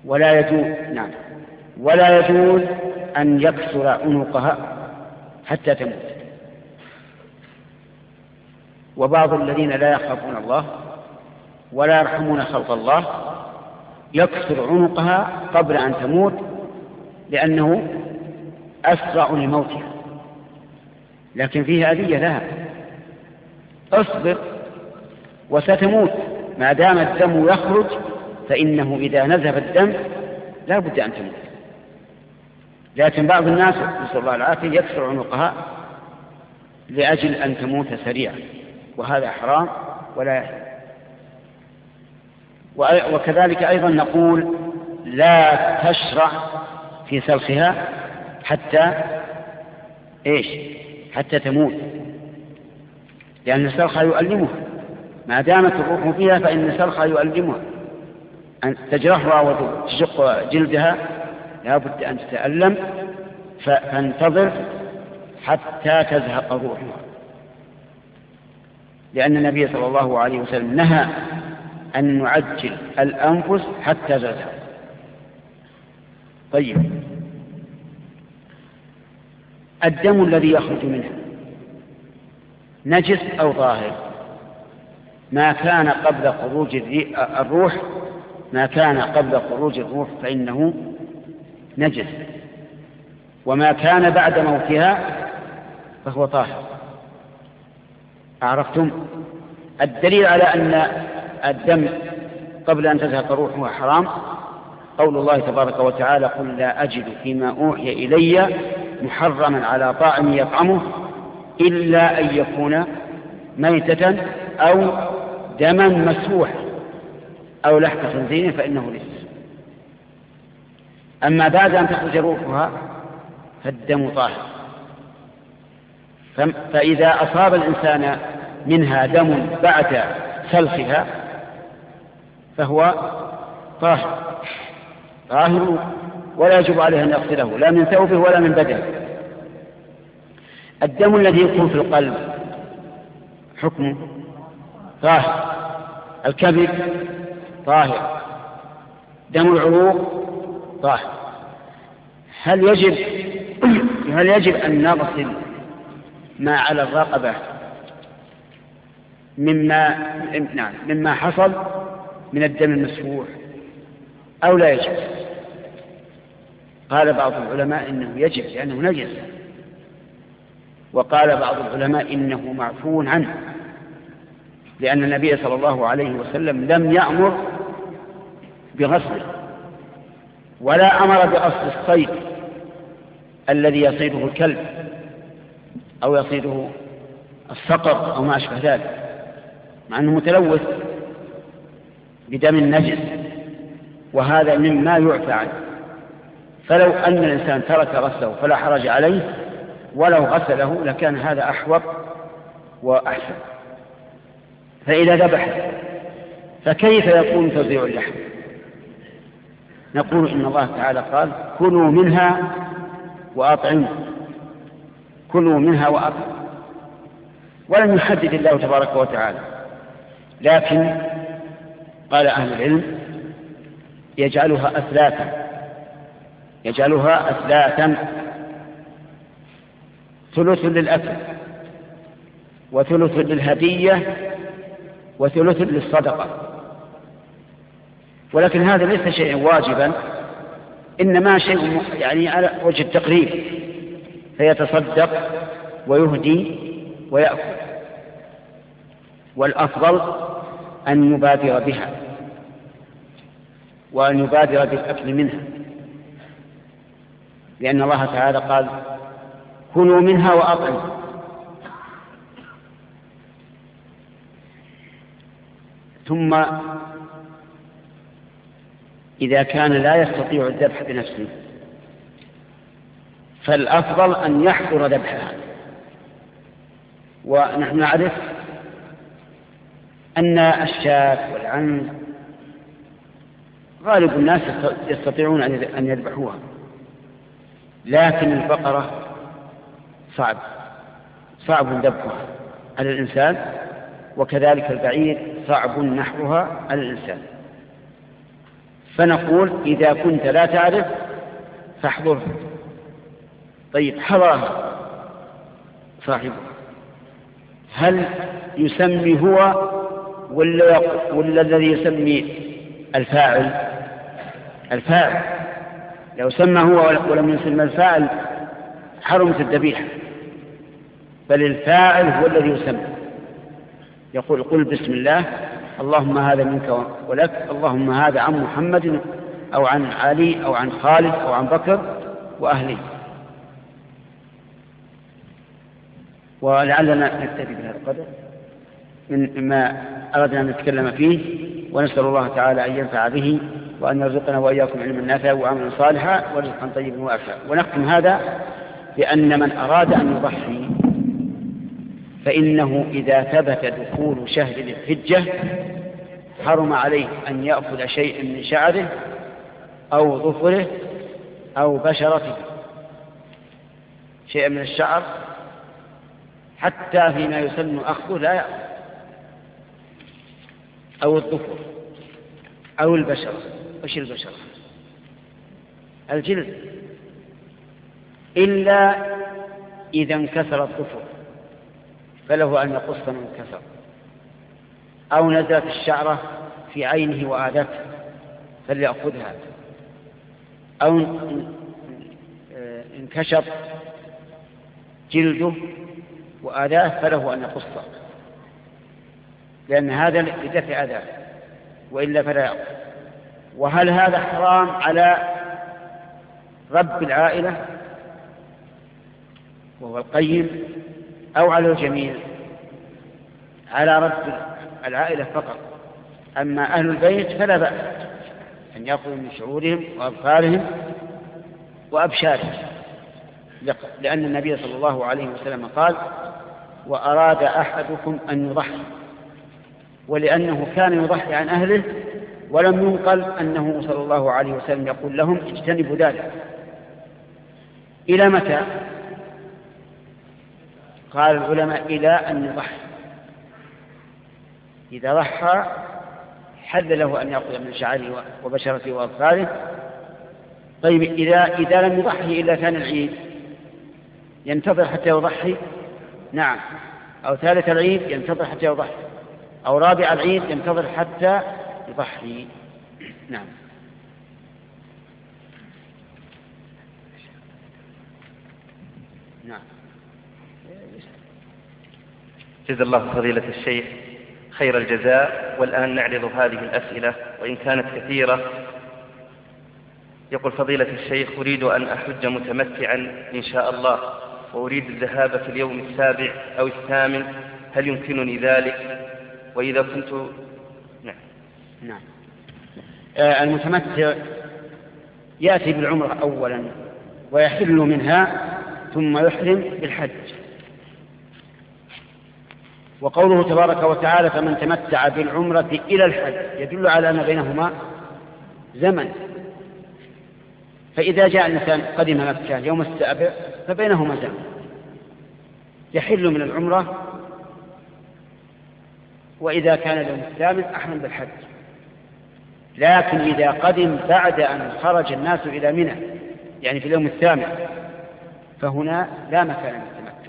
ولا يجوز نعم ولا يجوز أن يكسر عنقها حتى تموت. وبعض الذين لا يخافون الله ولا يرحمون خلق الله يكسر عنقها قبل أن تموت لأنه أسرع لموتها، لكن فيه أذية لها. اصبر وستموت، ما دام الدم يخرج فإنه إذا نزف الدم لا بد أن تموت. لكن بعض الناس نسأل الله العافية يكسر عنقها لأجل أن تموت سريعا، وهذا حرام ولا يحل. وكذلك أيضا نقول لا تشرع في سلخها حتى إيش حتى تموت، لأن سلخها يؤلمها، ما دامت الروح فيها فإن سلخها يؤلمها، أن تجرحها وتشق جلدها لا بد أن تتألم، فانتظر حتى تزهق روحها، لأن النبي صلى الله عليه وسلم نهى أن نعجل الأنفس حتى تزهق. طيب، الدم الذي يخرج منها نجس أو ظاهر؟ ما كان قبل خروج الروح ما كان قبل خروج الروح فإنه نجس، وما كان بعد موتها فهو طاهر. أعرفتم؟ الدليل على أن الدم قبل أن تزهق روحه حرام قول الله تبارك وتعالى: قل لا أجد فيما أوحي إلي محرما على طاعم يطعمه إلا أن يكون ميتة أو دما مسفوحا أو لحم خنزير فإنه رجس. أما بعد أن تخرج روحها فالدم طاهر، فإذا أصاب الإنسان منها دم بعد سلخها فهو طاهر طاهر ولا يجب عليه أن يغسله لا من ثوبه ولا من بدنه. الدم الذي يكون في القلب حكمه طاهر، الكبد طاهر، دم العروق طاهر. هل يجب هل يجب أن نغسل ما على الرقبة مما نعم مما حصل من الدم المسفوح أو لا يجب؟ قال بعض العلماء إنه يجب لأنه نجس، وقال بعض العلماء إنه معفو عنه، لأن النبي صلى الله عليه وسلم لم يأمر بغسله ولا أمر بغسل الصيد الذي يصيده الكلب أو يصيده الصقر أو ما أشبه ذلك، مع أنه متلوث بدم النجس، وهذا مما يعفى عنه. فلو أن الإنسان ترك غسله فلا حرج عليه، ولو غسله لكان هذا أحوط وأحسن. فإذا ذبح فكيف يكون توزيع اللحم؟ نقول إن الله تعالى قال: كلوا منها وأطعموا كلوا منها وأطعموا، ولم يحدد الله تبارك وتعالى، لكن قال أهل العلم يجعلها أثلاثا يجعلها أثلاثا ثلث للأكل وثلث للهدية وثلث للصدقة. ولكن هذا ليس شيئا واجبا، إنما شيء يعني على وجه التقريب، فيتصدق ويهدي ويأكل، والأفضل أن يبادر بها وأن يبادر بالأكل منها، لأن الله تعالى قال: كلوا منها وأطعموا. ثم إذا كان لا يستطيع الذبح بنفسه فالأفضل أن يحضر ذبحها. ونحن نعرف أن الشاة والعنز غالب الناس يستطيعون أن يذبحوها، لكن البقرة صعب صعب ذبحها على الإنسان، وكذلك البعير صعب نحرها على الإنسان. فنقول إذا كنت لا تعرف فاحضره. طيب حضره صاحبه، هل يسمي هو ولا, ولا الذي يسمي الفاعل؟ الفاعل. لو سمى هو ولم يسمى الفاعل حرمت الذبيحة، بل الفاعل هو الذي يسمى. يقول قل بسم الله، اللهم هذا منك ولك، اللهم هذا عن محمد أو عن علي أو عن خالد أو عن بكر وأهله. ولعلنا نكتفي بهذا القدر من ما أردنا أن نتكلم فيه، ونسأل الله تعالى أن ينفع به وأن يرزقنا وإياكم علما نافعا وعملا صالحا ورزقا طيبا وافعا. ونختم هذا بأن من أراد أن يضحي فإنه إذا ثبت دخول شهر ذي الحجة حرم عليه أن يأخذ شيئا من شعره أو ظفره أو بشرته، شيئا من الشعر حتى فيما يسن أخذه لا يأخذ، أو الظفر أو البشرة. وش البشرة؟ الجلد، إلا إذا انكسر الظفر فله أن يقص من انكسر، أو نزلت الشعرة في عينه وآذته فليأخذها، أو انكشف جلده وآذاه فله أن يقصه، لأن هذا لدفع أذاه وإلا فلا يأخذ. وهل هذا حرام على رب العائلة وهو القيم أو على الجميع؟ على رب العائلة فقط، أما أهل البيت فلا بأس أن يأخذوا من شعورهم وأبخارهم وأبشارهم، لأن النبي صلى الله عليه وسلم قال وأراد أحدكم أن يضحي، ولأنه كان يضحي عن أهله ولم ينقل أنه صلى الله عليه وسلم يقول لهم اجتنبوا ذلك. إلى متى؟ قال العلماء إلى أن يضحي. إذا ضحى حل له أن يأخذ من شعره وبشرته وأظفاره. طيب إذا, إذا لم يضحي إلا ثاني العيد ينتظر حتى يضحي؟ نعم. أو ثالث العيد ينتظر حتى يضحي، أو رابع العيد ينتظر حتى يضحي. نعم. نعم. جزا الله فضيلة الشيخ خير الجزاء. والآن نعرض هذه الأسئلة وإن كانت كثيرة. يقول فضيلة الشيخ أريد أن أحج متمتعا إن شاء الله، وأريد الذهاب في اليوم السابع أو الثامن، هل يمكنني ذلك؟ وإذا كنت نعم نعم آه المتمتع يأتي بالعمرة أولا ويحل منها ثم يحرم بالحج. وقوله تبارك وتعالى فمن تمتع بالعمرة إلى الحج يدل على أن بينهما زمن، فإذا جاء الإنسان قدم مكة يوم السابع فبينهما زمن، يحل من العمرة، وإذا كان اليوم الثامن أحرم بالحج. لكن إذا قدم بعد أن خرج الناس إلى منى يعني في اليوم الثامن فهنا لا مكان للتمتع،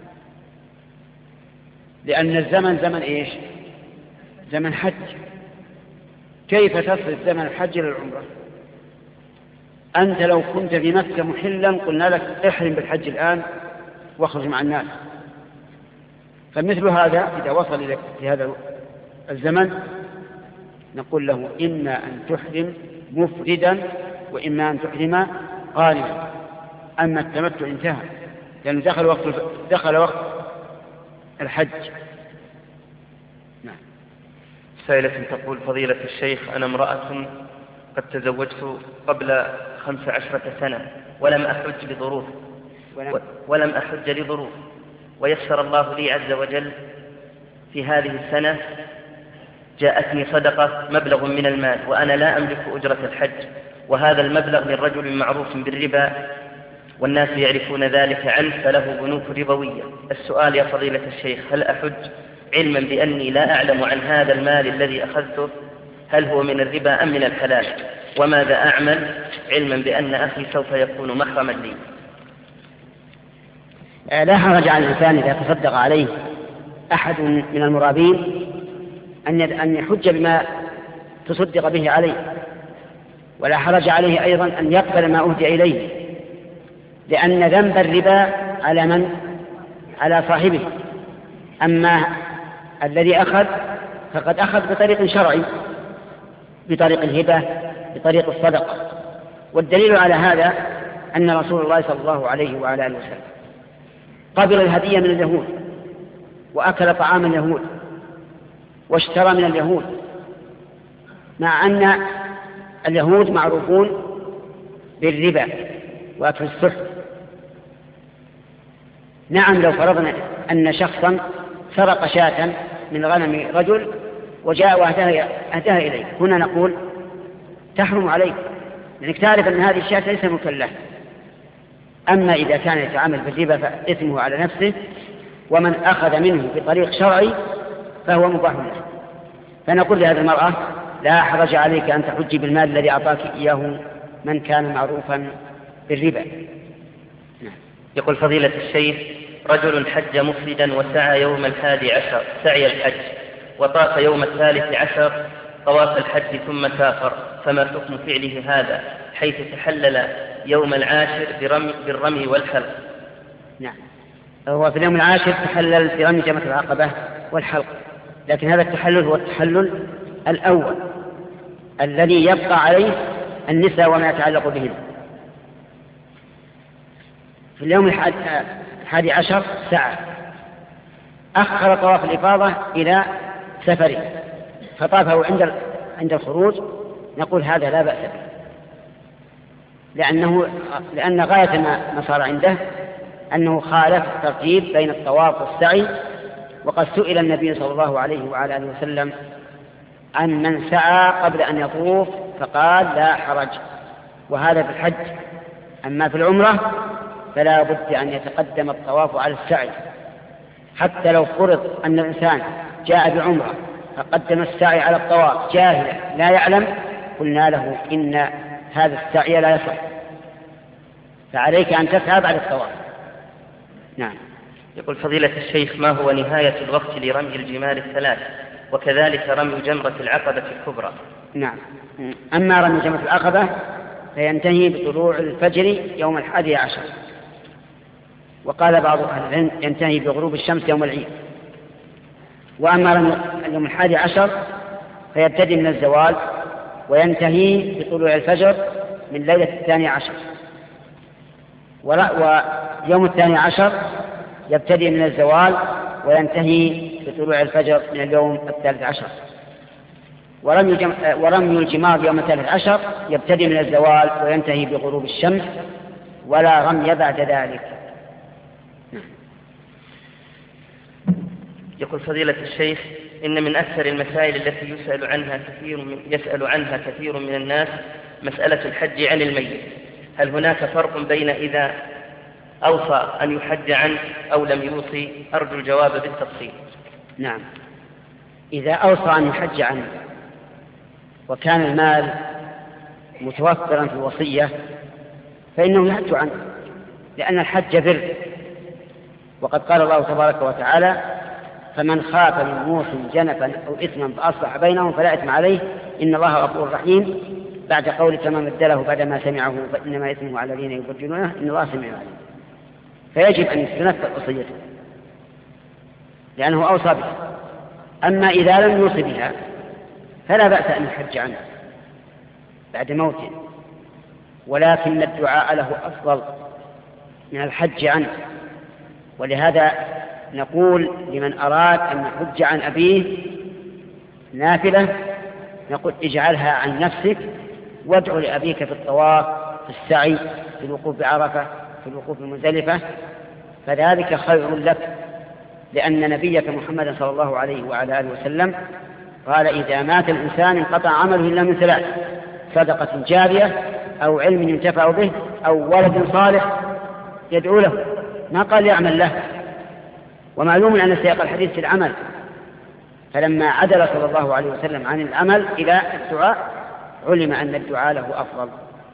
لأن الزمن زمن إيش؟ زمن حج. كيف تصرف زمن الحج للعمرة؟ أنت لو كنت في مكة محلا قلنا لك احرم بالحج الآن واخرج مع الناس، فمثل هذا إذا وصل إلى في هذا الزمن نقول له إما أن تحرم مفردا وإما أن تحرم قارنا. أما التمتع انتهى لأنه دخل وقت دخل وقت الحج. نعم. سائلة تقول فضيلة الشيخ أنا امرأة قد تزوجت قبل خمس عشرة سنة ولم أحج لظروف ولم أحج لظروف ويسر الله لي عز وجل في هذه السنة جاءتني صدقة مبلغ من المال وأنا لا أملك أجرة الحج، وهذا المبلغ للرجل معروف بالربا والناس يعرفون ذلك عنه فله بنوك ربوية. السؤال يا فضيلة الشيخ هل أحج علما بأني لا أعلم عن هذا المال الذي أخذته هل هو من الربا أم من الحلال؟ وماذا أعمل علما بأن أخي سوف يكون محرما لي؟ لا حرج على الإنسان إذا تصدق عليه أحد من المرابين أن يحج بما تصدق به عليه، ولا حرج عليه أيضا أن يقبل ما أهدي إليه، لأن ذنب الربا على من؟ على صاحبه. أما الذي أخذ فقد أخذ بطريق شرعي، بطريق الهبة، بطريق الصدقة. والدليل على هذا أن رسول الله صلى الله عليه وعلى آله وسلم قبل الهدية من اليهود، وأكل طعام اليهود، واشترى من اليهود، مع أن اليهود معروفون بالربا وأكل السحت. نعم، لو فرضنا أن شخصا سرق شاة من غنم رجل وجاء وأهداها إليه، هنا نقول تحرم عليه، لأنك تعرف أن هذه الشاة ليس مكلفة. أما إذا كان يتعامل بالربا فإثمه على نفسه، ومن أخذ منه بطريق شرعي فهو مباح له. فنقول لهذه المرأة لا حرج عليك أن تحجي بالمال الذي أعطاك إياه من كان معروفا بالربا. يقول فضيلة الشيخ: رجل حج مفردا وسعى يوم الحادي عشر سعي الحج، وطاف يوم الثالث عشر طواف الحج ثم سافر، فما حكم فعله هذا حيث تحلل يوم العاشر برمي, بالرمي والحلق؟ نعم، هو في اليوم العاشر تحلل برمي جمرة العقبة والحلق، لكن هذا التحلل هو التحلل الأول الذي يبقى عليه النساء وما يتعلق بهن. في اليوم الحادي عشر سعى، أخر طواف الإفاضة إلى سفره فطافه عند عند الخروج، نقول هذا لا بأس به، لأنه لأن غاية ما صار عنده أنه خالف الترتيب بين الطواف والسعي. وقد سئل النبي صلى الله عليه وعلى آله وسلم عن من سعى قبل أن يطوف فقال لا حرج، وهذا في الحج. أما في العمرة فلا بد أن يتقدم الطواف على السعي، حتى لو فرض أن الإنسان جاء بعمرة فقدم السعي على الطواف جاهلا لا يعلم، قلنا له إن هذا السعي لا يصح، فعليك أن تسعى بعد الطواف. نعم. يقول فضيلة الشيخ: ما هو نهاية الوقت لرمي الجمال الثلاث، وكذلك رمي جمرة العقبة الكبرى؟ نعم، أما رمي جمرة العقبة فينتهي بطلوع الفجر يوم الحادي عشر، وقال بعض أهل العلم ينتهي بغروب الشمس يوم العيد. وأما رمي يوم الحادي عشر فيبتدي من الزوال وينتهي بطلوع الفجر من ليلة الثاني عشر، ويوم الثاني عشر يبتدي من الزوال وينتهي بطلوع الفجر من اليوم الثالث عشر. ورمي, جم... ورمي الجمار يوم الثالث عشر يبتدي من الزوال وينتهي بغروب الشمس، ولا رمي بعد ذلك. يقول فضيلة الشيخ: إن من أكثر المسائل التي يسأل عنها كثير من يسأل عنها كثير من الناس مسألة الحج عن الميت، هل هناك فرق بين إذا أوصى أن يحج عنه أو لم يوصي؟ أرجو الجواب بالتفصيل. نعم، إذا أوصى أن يحج عنه وكان المال متوفرا في الوصية فإنه يحج عنه، لأن الحج بر، وقد قال الله تبارك وتعالى: فمن خاف من موص جنفا أو إثما فأصلح بينهم فلا إثم عليه إن الله غفور رحيم، بعد قول تمام الدله بعدما سمعه فإنما إثمه على الذين يبرجونه إن الله سميع عليم. فيجب أن يتنفذ وصيته لأنه أوصى بها. أما إذا لم يوصي بها فلا بأس أن يحج عنه بعد موته، ولكن الدعاء له أفضل من الحج عنه. ولهذا نقول لمن أراد أن يحج عن أبيه نافلة نقول اجعلها عن نفسك، وادعو لأبيك في الطواف، في السعي، في الوقوف بعرفة، في الوقوف بمزدلفة، فذلك خير لك، لأن نبيك محمد صلى الله عليه وعلى آله وسلم قال: إذا مات الإنسان انقطع عمله إلا من ثلاث: صدقة جارية أو علم ينتفع به أو ولد صالح يدعو له. ما قال يعمل له، ومعلوم أن سياق الحديث في العمل، فلما عدل صلى الله عليه وسلم عن العمل إلى الدعاء علم أن الدعاء له أفضل.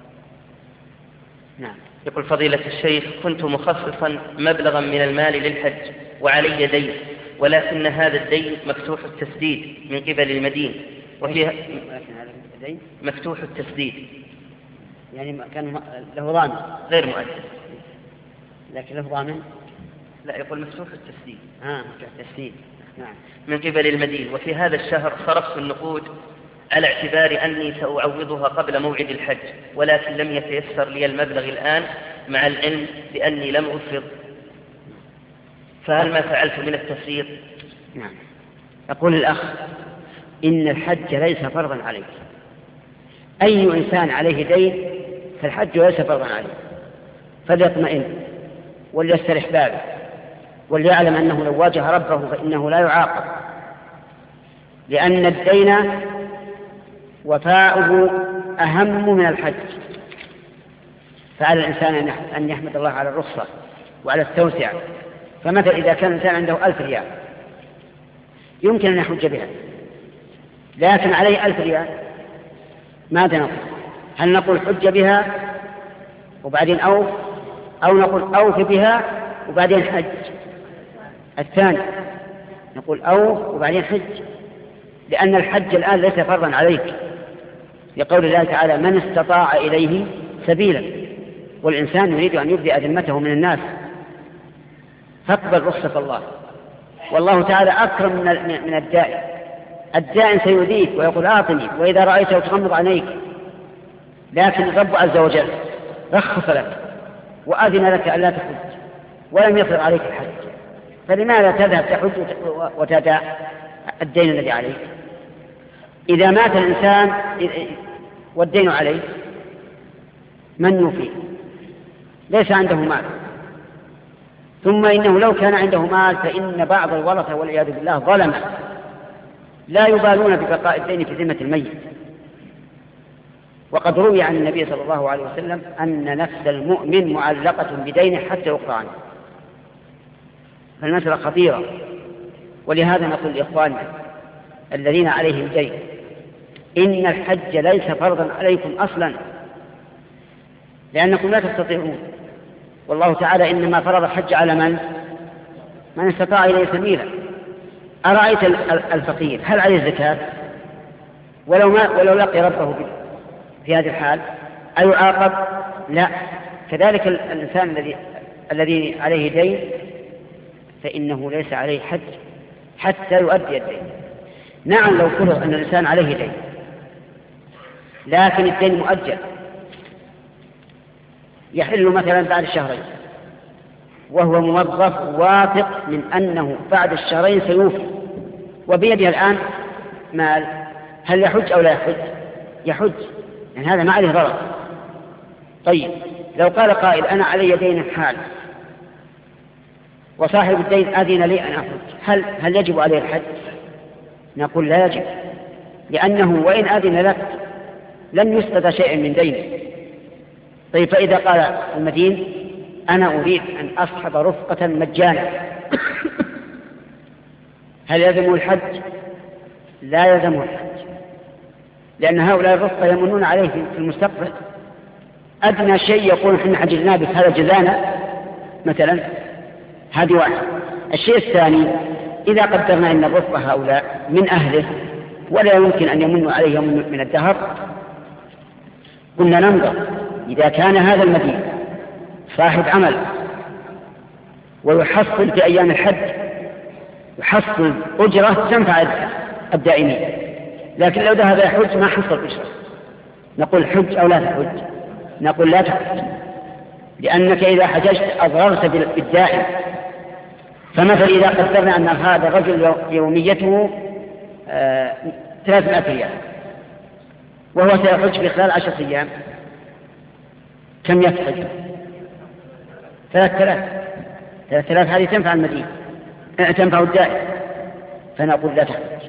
نعم. يقول فضيلة الشيخ: كنت مخصصا مبلغا من المال للحج وعلي دين، ولكن هذا الدين مفتوح التسديد من قبل المدين، وفيها مفتوح التسديد يعني كان له ضامن غير مؤجل، لكن له ضامن. لا، يقول مفتوح التسديد. آه مفتوح التسديد. نعم. من قبل المدين، وفي هذا الشهر صرفت النقود على اعتبار أني سأعوضها قبل موعد الحج، ولكن لم يتيسر لي المبلغ الآن مع العلم بأني لم أفرض، فهل ما فعلت من التفريط؟ نعم. يقول الأخ: إن الحج ليس فرضا عليك. أي إنسان عليه دين فالحج ليس فرضا عليه، فليطمئن وليسترح باله وليعلم أنه لو واجه ربه فإنه لا يعاقب، لأن الدين وفاؤه أهم من الحج. فعلى الإنسان أن يحمد الله على الرخصة وعلى التوسعة. فمثلا إذا كان الإنسان عنده ألف ريال يمكن أن يحج بها، لكن عليه ألف ريال، ماذا نقول؟ هل نقول حج بها وبعدين أوف، أو نقول أوف بها وبعدين حج؟ الثاني نقول أوف وبعدين حج، لأن الحج الآن ليس فرضا عليك، لقول الله تعالى: من استطاع إليه سبيلا، والإنسان يريد أن يبدأ ذمته من الناس، فاقبل رخصة الله. والله تعالى أكرم من الدائن. الدائن سيؤذيك ويقول أعطني، وإذا رأيته تغمض عينيك، لكن الرب عز وجل رخص لك وأذن لك ألا تحج ولم يفرض عليك الحج، فلماذا تذهب تحج وتدع الدين الذي عليك؟ إذا مات الإنسان والدين عليه من يوفي؟ ليس عنده مال، ثم إنه لو كان عنده مال فإن بعض الورثة والعياذ بالله ظلمة لا يبالون ببقاء الدين في ذمة الميت. وقد روي عن النبي صلى الله عليه وسلم أن نفس المؤمن معلقة بدينه حتى يقضى عنه. فالمسألة خطيرة، ولهذا نقول لإخواننا الذين عليهم دين: إن الحج ليس فرضا عليكم أصلا، لأنكم لا تستطيعون. والله تعالى إنما فرض الحج على من؟ من استطاع إليه سبيلا. أرأيت الفقير هل عليه الزكاة؟ ولو, ما ولو لقي ربه في هذه الحال أيعاقب؟ لا. كذلك الإنسان الذي الذي عليه دين فإنه ليس عليه حج حتى يؤدي الدين. نعم، لو فرض أن الإنسان عليه دين لكن الدين مؤجل، يحل مثلا بعد الشهرين، وهو موظف واثق من أنه بعد الشهرين سيوفي، وبيده الآن مال، هل يحج أو لا يحج؟ يحج، يعني هذا ما عليه ضرر. طيب لو قال قائل: أنا علي دين حال وصاحب الدين أذن لي أن أحج، هل, هل يجب عليه الحج؟ نقول لا يجب، لأنه وإن أذن لك لن يسقط شيء من دينه. طيب فإذا قال المدين: أنا أريد أن أصحب رفقة مجانا، هل يلزمه الحج؟ لا يلزمه الحج، لأن هؤلاء الرفقة يمنون عليه في المستقبل. أدنى شيء يقول: إحنا حجزنا بك، هذا جزانا مثلا. هذه واحد. الشيء الثاني: إذا قدرنا أن الرفقة هؤلاء من أهله ولا يمكن أن يمنوا عليه يوم من الدهر، قلنا ننظر إذا كان هذا المدين صاحب عمل ويحصل في أيام الحج، يحصل أجرة تنفع الدائمين، لكن لو ذهب يحج ما حصل أجرة، نقول حج أو لا تحج؟ نقول لا تحج، لأنك إذا حججت أضررت بالدائم. فمثلا إذا قدرنا أن هذا الرجل يوميته ثلاثمائة ريال وهو سيحج في خلال عشرة أيام، كم يحج؟ ثلاثة آلاف. ثلاثة آلاف هذه تنفع المدين، تنفع الدائم، فنقول لا تحج.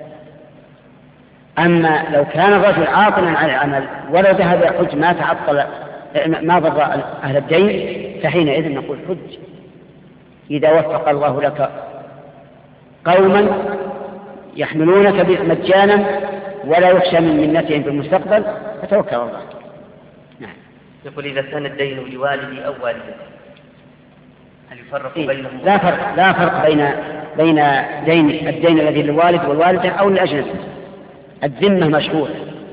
أما لو كان الرجل عاطلا عن العمل ولو ذهب يحج ما تعطل ما ضر أهل الدين، فحينئذ نقول حج. إذا وفق الله لك قوما يحملونك مجانا ولا يخشى من منتهم في المستقبل، فتوكل على الله. نعم. يقول إذا كان الدين لوالدي أو والدتي هل يفرق إيه؟ بينهم؟ لا فرق لا فرق بين بين دين الدين الذي للوالد والوالدة أو للأجنبي، الذمة مشهورة.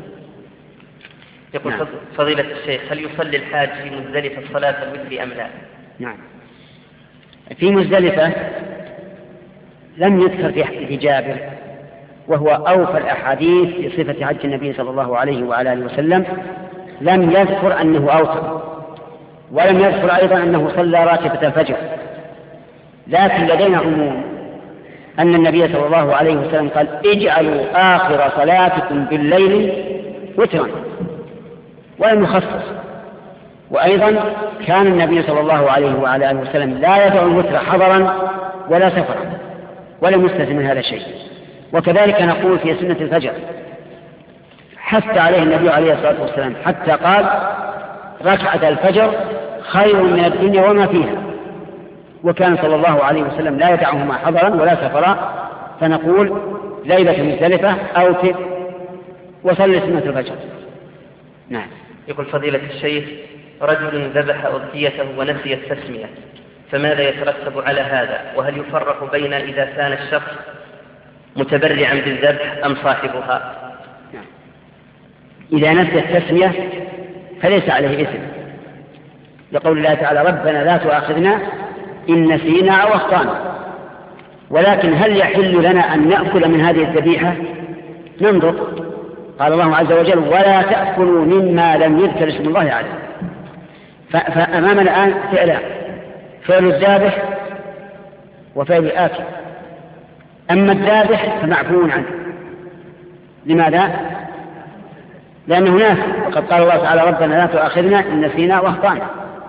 يقول نعم. فضيلة الشيخ هل يصلي الحاج في مزدلفة صلاة الوتر أم لا؟ نعم. في مزدلفة لم يذكر في جابر، وهو أوفى الأحاديث بصفة حج النبي صلى الله عليه وعلى آله وسلم، لم يذكر أنه أوتر، ولم يذكر أيضا أنه صلى راتبة الفجر. لكن لدينا عموم أن النبي صلى الله عليه وسلم قال اجعلوا آخر صلاتكم بالليل وترا، ولم يخصص. وأيضا كان النبي صلى الله عليه وعلى آله وسلم لا يدع الوتر حضرا ولا سفرا، ولم يستثن من هذا الشيء. وكذلك نقول في سنة الفجر حث عليه النبي عليه الصلاة والسلام حتى قال ركعة الفجر خير من الدنيا وما فيها، وكان صلى الله عليه وسلم لا يدعهما حضرا ولا سفرا. فنقول ليلة مزدلفة أوتر وصل سنة الفجر. نعم. يقول فضيلة الشيخ رجل ذبح أضحيته ونسي التسمية، فماذا يترتب على هذا؟ وهل يفرق بين إذا كان الشخص متبرعا بالذبح أم صاحبها؟ نعم. إذا نسي التسمية فليس عليه إثم، لقول الله تعالى ربنا لا تؤاخذنا إن نسينا أو أخطأنا. ولكن هل يحل لنا أن نأكل من هذه الذبيحة؟ ننظر. قال الله عز وجل ولا تأكلوا مما لم يذكر اسم الله عليه. فأمامنا الآن فعلان، فعل الذابح وفعل الآكل. أما الذابح فمعفو عنه. لماذا؟ لأنه ناسي، وقد قال الله تعالى ربنا لا تؤاخذنا إن نسينا وأخطأنا.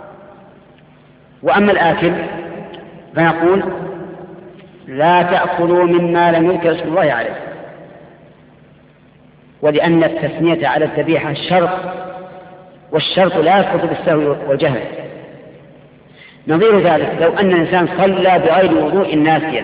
وأما الآكل فنقول لا تأكلوا مما لم يذكر اسم الله عليه، ولأن التسمية على الذبيحة شرط، والشرط لا يسقط بالسهو والجهل. نظير ذلك لو أن الإنسان صلى بغير وضوء ناسيا،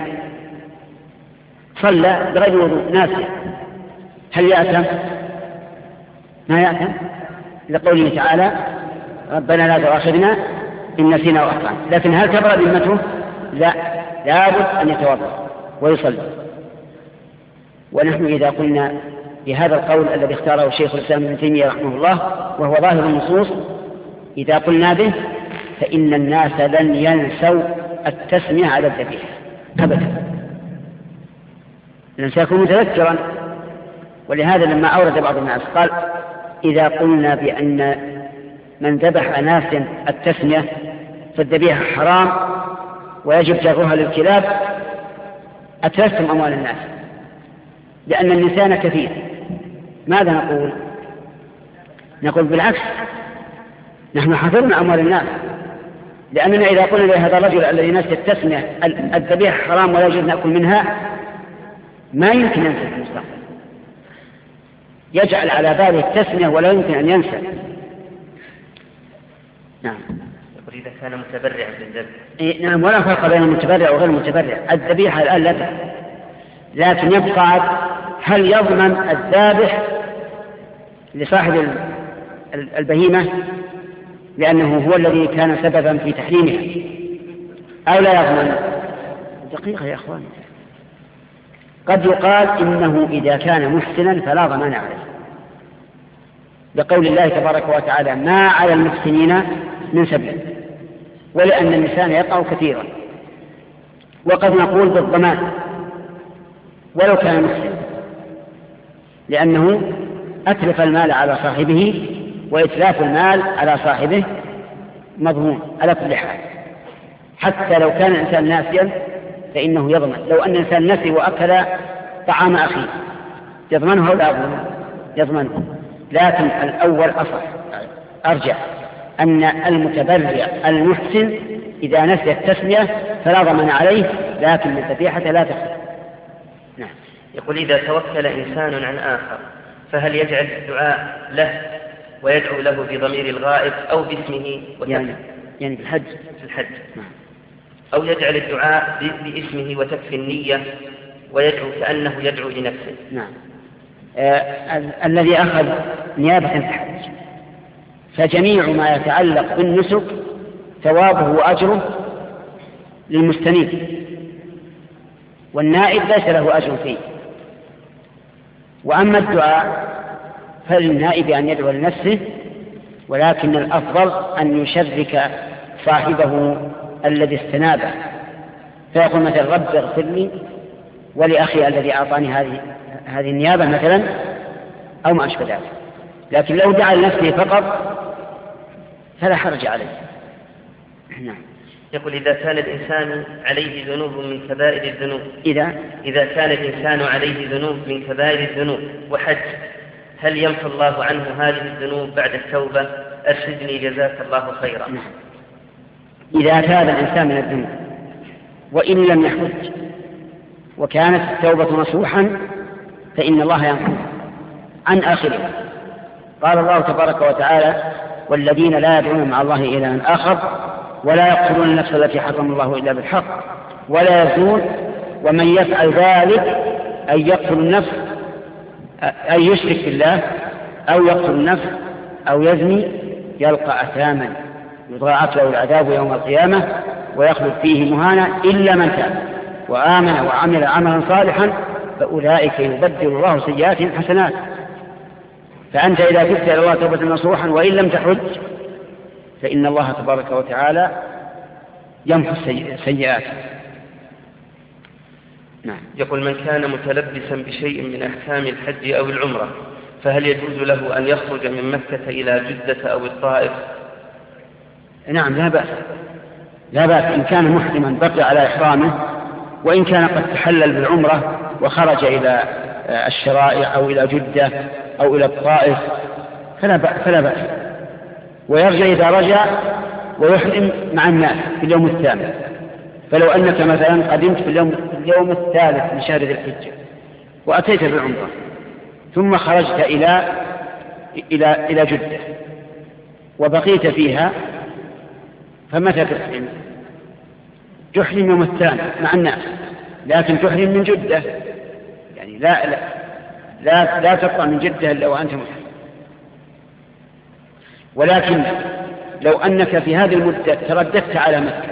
صلى بغير وضوء ناسيا، هل يأتم؟ ما يأتم، لقوله تعالى ربنا لا تؤاخذنا إن نسينا وأخطأنا. لكن هل تبرأ ذمته؟ لا، لابد أن يتوضأ ويصلي. ونحن إذا قلنا بهذا القول الذي اختاره الشيخ الإسلام ابن تيمية رحمه الله وهو ظاهر النصوص، إذا قلنا به فإن الناس لن ينسوا التسمية على الذبيحة أبدا، لن سيكون متذكرا. ولهذا لما أورد بعض الناس قال إذا قلنا بأن من ذبح ناسا التسمية فالذبيحة حرام ويجب جرها للكلاب، أتلفتم أموال الناس، لأن النسيان كثير. ماذا نقول؟ نقول بالعكس، نحن حفظنا أموال الناس، لأننا إذا قلنا لهذا الرجل الذي نسي التسمية الذبيحة حرام ولا يجوز نأكل منها، ما يمكن ينسى في المستقبل، يجعل على باله التسمية ولا يمكن أن ينسى. نعم. يقول إذا كان متبرعا بالذبح. إيه نعم، ولا فرق بين المتبرع وغير المتبرع، الذبيحة الآن لك، لكن يبقى هل يضمن الذابح لصاحب البهيمة لأنه هو الذي كان سببا في تحريمها أو لا يضمن؟ دقيقة يا أخوان، قد يقال إنه إذا كان محسنا فلا ضمان عليه، لقول الله تبارك وتعالى ما على المحسنين من سبيل، ولأن النسان يقع كثيرا. وقد نقول بالضمان ولو كان محسن، لأنه أتلف المال على صاحبه، وإتلاف المال على صاحبه مضمون على كل حال. حتى لو كان الإنسان ناسيا فإنه يضمن. لو أن الإنسان نسي وأكل طعام أخيه يضمنه أو لا يضمنه؟ لكن الأول أصح أرجع أن المتبرع المحسن إذا نسي التسمية فلا ضمان عليه، لكن الذبيحة لا تخسر. نعم. يقول إذا توكل إنسان عن آخر فهل يجعل الدعاء له ويدعو له بضمير الغائب أو باسمه يعني يعني في الحج في الحج نعم. أو يجعل الدعاء باسمه وتكفي النية ويدعو كأنه يدعو لنفسه؟ نعم. آه الذي أخذ نيابة في الحج فجميع ما يتعلق بالنسك ثوابه وأجره للمستنيب، والنائب ليس له أجر فيه. وأما الدعاء فللنائب أن يدعو لنفسه، ولكن الأفضل أن يشرك صاحبه الذي استنابه، فيقول مثلا رب اغفر لي ولأخي الذي أعطاني هذه هذه النيابة مثلا أو ما أشبه ذلك. لكن لو دعا لنفسه فقط فلا حرج عليه. نعم. يقول إذا كان الإنسان عليه ذنوب من كبائر الذنوب إذا إذا كان الإنسان عليه ذنوب من كبائر الذنوب وحج، هل يمحو الله عنه هذه الذنوب بعد التوبة؟ أرشدني جزاك الله خيرا. نعم. إذا تاب الإنسان من الذنوب وإن لم يحج وكانت التوبة نصوحا فإن الله يمحو عن آخره. قال الله تبارك وتعالى: والذين لا يدعون مع الله إلها آخر ولا يقتلون النفس التي حرم الله إلا بالحق ولا يزنون ومن يفعل ذلك أن يقتل النفس أن يشرك بالله أو يقتل النفس أو يزني يلقى أثاما يضاعف له العذاب يوم القيامة ويخلد فيه مهانا إلا من تاب وآمن وعمل عملا صالحا فأولئك يبدل الله سيئاتهم حسنات. فأنت إذا تبت إلى الله توبة نصوحا وإن لم تحج فإن الله تبارك وتعالى يمحو السيئات. نعم. يقول: من كان متلبسا بشيء من أحكام الحج أو العمرة فهل يجوز له أن يخرج من مكة إلى جدة أو الطائف؟ نعم، لا بأس لا بأس إن كان محرما بقي على إحرامه، وإن كان قد تحلل بالعمرة وخرج إلى الشرائع أو إلى جدة أو إلى الطائف فلا بأس, فلا بأس. ويرجع إذا رجع ويحرم مع الناس في اليوم الثامن. فلو أنك مثلا قدمت في اليوم, في اليوم الثالث من شهر ذي الحجة وأتيت بالعمرة ثم خرجت إلى إلى إلى جدة وبقيت فيها، فمتى تحرم؟ تحرم يوم الثاني مع الناس، لكن تحرم من جدة، يعني لا لا لا, لا تطلع من جدة إلا وأنت محرم. ولكن لو أنك في هذه المدة ترددت على مكة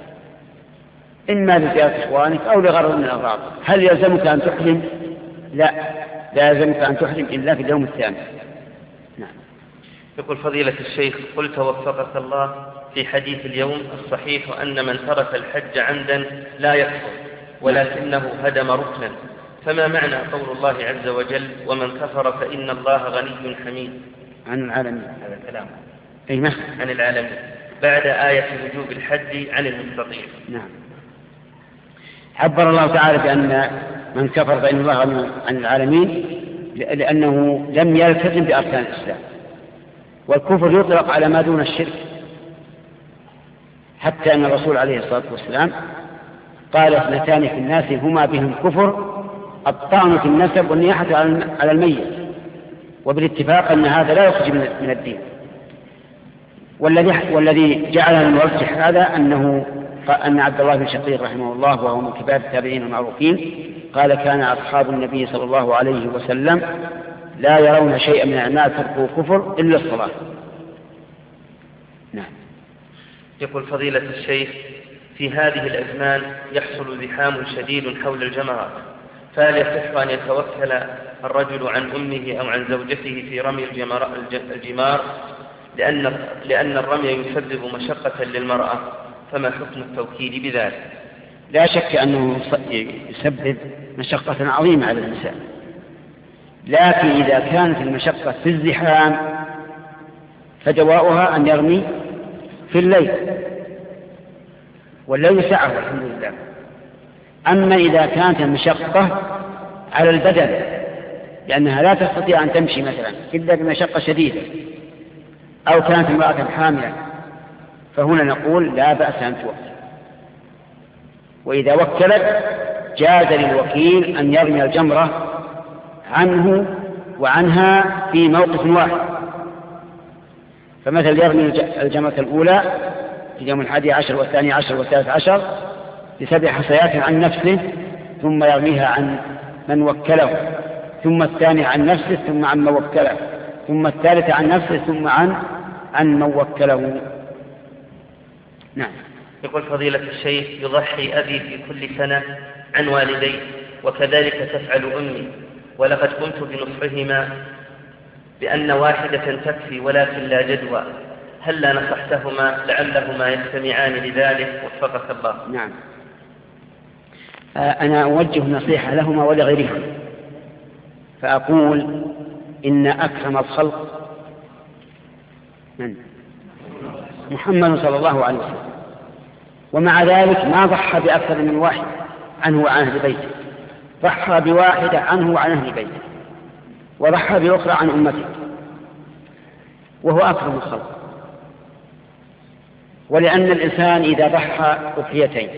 إما لزيارة إخوانك أو لغرض من الأغراض، هل يلزمك أن تحرم؟ لا، لا يلزمك أن تحرم إلا في اليوم الثاني. نعم. يقول: فضيلة الشيخ، قلت وفقك الله في حديث اليوم الصحيح أن من ترك الحج عمدا لا يكفر ولكنه هدم ركنا، فما معنى قول الله عز وجل: ومن كفر فإن الله غني حميد؟ عن العالمين. هذا كلام أي ما عن العالمين بعد آية وجوب الحج عن المستطيع. نعم. عبر الله تعالى بأن من كفر فإن الله غني عن العالمين لأنه لم يلتزم بأركان الإسلام، والكفر يطلق على ما دون الشرك، حتى أن الرسول عليه الصلاة والسلام قال: اثنتان في الناس هما بهم كفر، الطعن في النسب والنياحة على الميت، وبالاتفاق أن هذا لا يخرج من الدين. والذي والذي جعلنا نرجح هذا أنه أن عبد الله بن شقيق رحمه الله وهو من كبار التابعين المعروفين قال: كان أصحاب النبي صلى الله عليه وسلم لا يرون شيئا من الأعمال تركه كفر إلا الصلاة. نعم. يقول: فضيلة الشيخ، في هذه الأزمان يحصل زحام شديد حول الجمرات، فهل يصح أن يتوكل الرجل عن أمه أو عن زوجته في رمي الجمار لأن, لأن الرمي يسبب مشقة للمرأة، فما حكم التوكيل بذلك؟ لا شك أنه يسبب مشقة عظيمة على الإنسان، لكن إذا كانت المشقة في الزحام فدواؤها أن يرمي في الليل، والليل سعه الحمد لله. أما إذا كانت المشقة على البدن لأنها لا تستطيع أن تمشي مثلا إلا بمشقة شديدة، أو كانت امرأة حاملة، فهنا نقول لا بأس أن توكل. وإذا وكلت جاز للوكيل أن يرمي الجمرة عنه وعنها في موقف واحد، فمثل يرمي الجمرة الأولى في يوم الحادي عشر والثاني عشر والثالث عشر بسبع حصيات عن نفسه، ثم يرميها عن من وكله، ثم الثاني عن نفسه ثم عن من وكله، ثم الثالث عن نفسه ثم عن عن من وكله. نعم. يقول فضيلة الشيخ: يضحي أبي في كل سنة عن والدي وكذلك تفعل أمي، ولقد قمت بنصحهما بأن واحدة تكفي ولكن لا جدوى، هل لا نصحتهما لعلهما يستمعان لذلك؟ وفقك الله. نعم. أنا أوجه نصيحة لهما ولغيرهم، فأقول إن أكرم الخلق من محمد صلى الله عليه وسلم، ومع ذلك ما ضحى بأكثر من واحد عنه وعن أهل بيته، ضحى بواحدة عنه وعن أهل بيته، وضحى بأخرى عن أمته، وهو أكرم الخلق. ولأن الإنسان إذا ضحى أضحيتين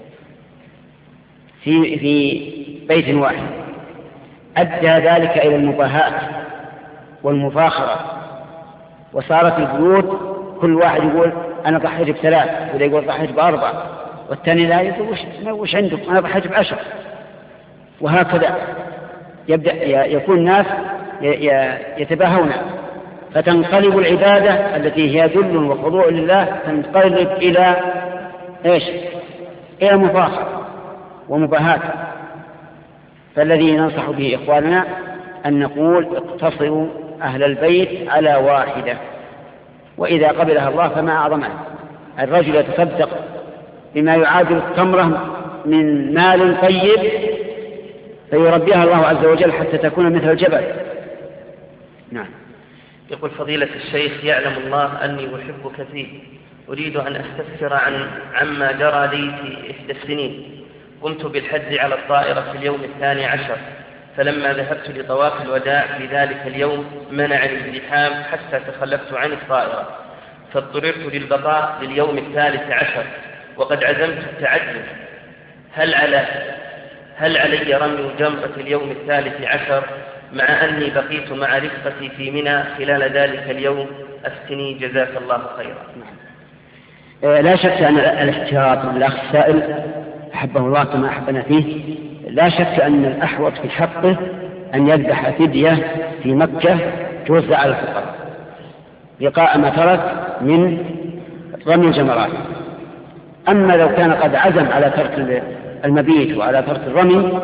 في في بيت واحد أدى ذلك إلى المباهاة والمفاخرة، وصارت البيوت كل واحد يقول أنا ضحيت بثلاث، ولا يقول ضحيت بأربع، والثاني لا يقول وش, وش عندك، أنا ضحيت بعشر، وهكذا يبدأ يكون الناس يتباهون، فتنقلب العبادة التي هي ذل وخضوع لله تنقلب إلى إيش؟ إلى مفاخرة ومباهاة. فالذي ننصح به إخواننا أن نقول اقتصروا أهل البيت على واحدة، وإذا قبلها الله فما أعظمها. الرجل يتصدق بما يعادل التمرة من مال طيب فيربيها الله عز وجل حتى تكون مثل الجبل. نعم. يقول فضيلة الشيخ: يعلم الله أني أحبك فيه، أريد أن أستفسر عن عما جرى لي في إحدى السنين. قمت بالحج على الطائرة في اليوم الثاني عشر، فلما ذهبت لطواف الوداع في ذلك اليوم منعني الزحام حتى تخلفت عن الطائرة، فاضطررت للبقاء لليوم الثالث عشر وقد عزمت التعجل. هل على هل علي رمي جمرة اليوم الثالث عشر مع أني بقيت مع رفقتي في منى خلال ذلك اليوم؟ أفتني جزاك الله خيرا. لا شك أن الاحتياط من الأخ السائل أحبه الله كما أحبنا فيه، لا شك أن الأحوط في حقه أن يذبح فدية في مكة توزع على الفقراء لقاء ما ترك من رمي الجمرات. أما لو كان قد عزم على ترك المبيت وعلى ترك الرمي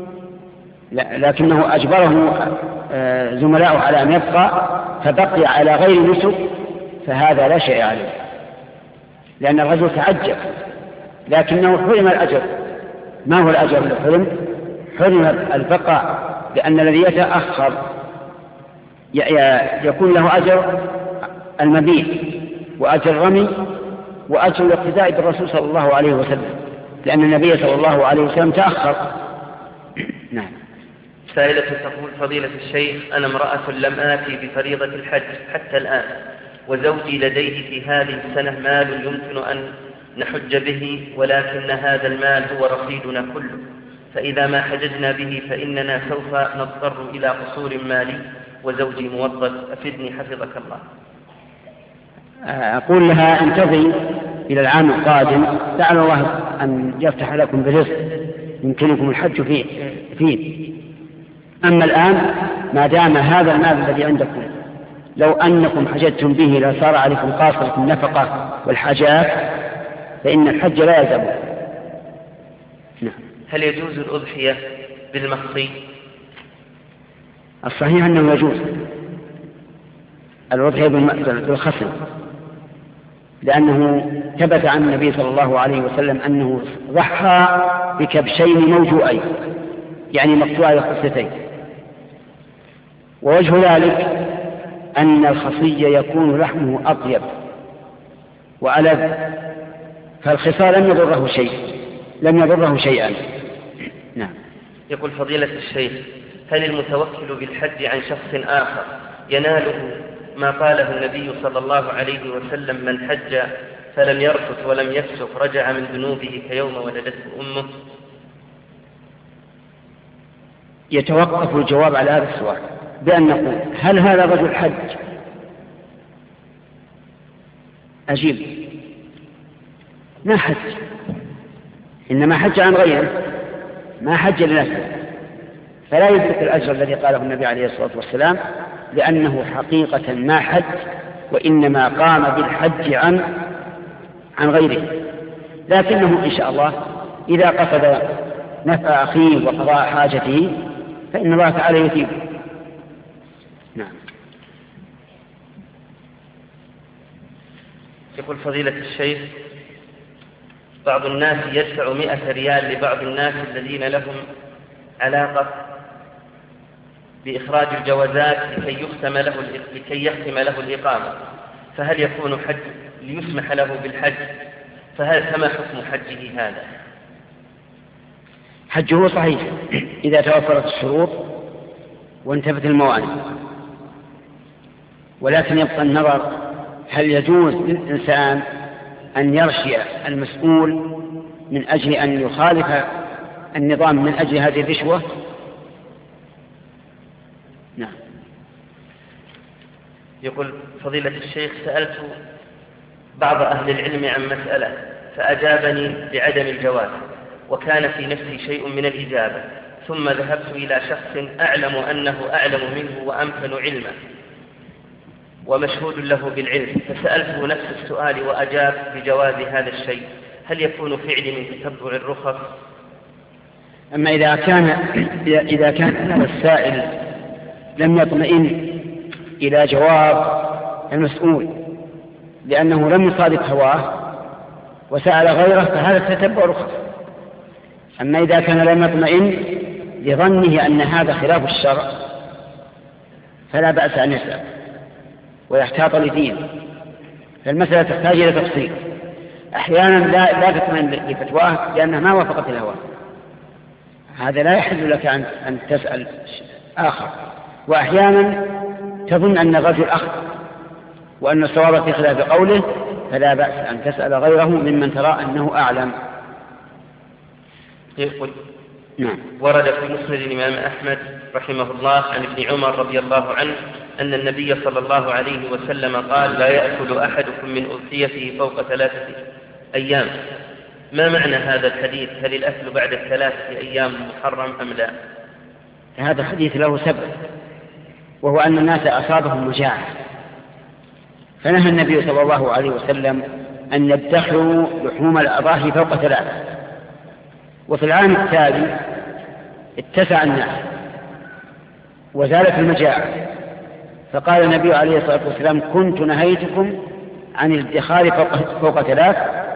لكنه أجبره زملاؤه على أن يبقى فبقي على غير نسك، فهذا لا شيء عليه، لأن الرجل تعجب لكنه حرم الأجر. ما هو الأجر اللي حرم؟ حرم البقاء، لأن الذي يتأخر يكون له أجر المبيت وأجر الرمي وأجر الاقتداء بالرسول صلى الله عليه وسلم، لأن النبي صلى الله عليه وسلم تأخر. نعم. سائلة تقول: فضيلة الشيخ، أنا امرأة لم آتي بفريضة الحج حتى الآن، وزوجي لديه في هذه السنة مال يمكن أن نحج به، ولكن هذا المال هو رصيدنا كله، فإذا ما حججنا به فإننا سوف نضطر إلى قصور مالي وزوجي موظف، أفدني حفظك الله. أقول لها انتظري إلى العام القادم، لعل الله أن يفتح لكم برزق يمكنكم الحج فيه, فيه. أما الآن ما دام هذا المال الذي عندكم لو أنكم حججتم به لصار عليكم قاصرة النفقة والحاجات فإن الحج لا يلزم. نعم. هل يجوز الأضحية بالمخصي؟ الصحيح أنه يجوز الأضحية بالخصم، لأنه ثبت عن النبي صلى الله عليه وسلم أنه ضحى بكبشين موجوعين، يعني مقطوعي خصتين. ووجه ذلك أن الخصي يكون لحمه أطيب وألذ، فالخصال لم يضره شيء لم يضره شيئا. نعم. يقول فضيلة الشيخ: هل المتوكل بالحج عن شخص آخر يناله ما قاله النبي صلى الله عليه وسلم: من حج فلم يرفث ولم يفسق رجع من ذنوبه كيوم ولدته أمه؟ يتوقف الجواب على هذا السؤال بأن نقول: هل هذا الرجل حج؟ أجيب: ما حج، إنما حج عن غيره، ما حج لنفسه، فلا يدرك الأجر الذي قاله النبي عليه الصلاة والسلام، لأنه حقيقة ما حج وإنما قام بالحج عن عن غيره، لكنه إن شاء الله إذا قصد نفع أخيه وقضاء حاجته فإن الله تعالى يثيبه. نعم. يقول فضيلة الشيخ: بعض الناس يدفع مئة ريال لبعض الناس الذين لهم علاقة بإخراج الجوازات لكي يختم له لكي يختم له الإقامة، فهل يكون حج ليسمح له بالحج؟ فهل فما حكم حجه هذا؟ حجه صحيح إذا توفرت الشروط وانتفت الموانع، ولكن يبقى النظر هل يجوز للإنسان أن يرشي المسؤول من أجل أن يخالف النظام من أجل هذه الرشوة؟ نعم. يقول فضيلة الشيخ: سألت بعض أهل العلم عن مسألة فأجابني بعدم الجواز، وكان في نفسي شيء من الإجابة، ثم ذهبت إلى شخص أعلم أنه أعلم منه وأمكن علما ومشهود له بالعلم، فسألته نفس السؤال وأجاب بجواز هذا الشيء، هل يكون فعلي من تتبع الرخص؟ أما إذا كان إذا كان السائل لم يطمئن إلى جواب المسؤول لأنه لم يصادق هواه وسأل غيره فهذا تتبع رخص. أما إذا كان لم يطمئن لظنه أن هذا خلاف الشرع فلا بأس أن يسأل ويحتاط لدينه، فالمسألة تحتاج إلى تفصيل. أحيانا لا, لا تطمئن لفتواه لأنها ما وافقت الهوى، هذا لا يحل لك أن, أن تسأل آخر، وأحيانا تظن أن الرجل أخطأ وأن الصواب في خلاف قوله، فلا بأس أن تسأل غيره ممن ترى أنه أعلم. يقول: نعم. ورد في مسند الإمام أحمد رحمه الله عن ابن عمر رضي الله عنه أن النبي صلى الله عليه وسلم قال: لا يأكل أحدكم من أضحيته فوق ثلاثة أيام. ما معنى هذا الحديث؟ هل الأكل بعد الثلاثة أيام محرم أم لا؟ هذا الحديث له سبب، وهو أن الناس أصابهم مجاعة، فنهى النبي صلى الله عليه وسلم أن يدخروا لحوم الأضاحي فوق ثلاثة. وفي العام التالي اتسع الناس وزالت المجاعة، فقال النبي عليه الصلاة والسلام: كنت نهيتكم عن الادخار فوق, فوق ثلاث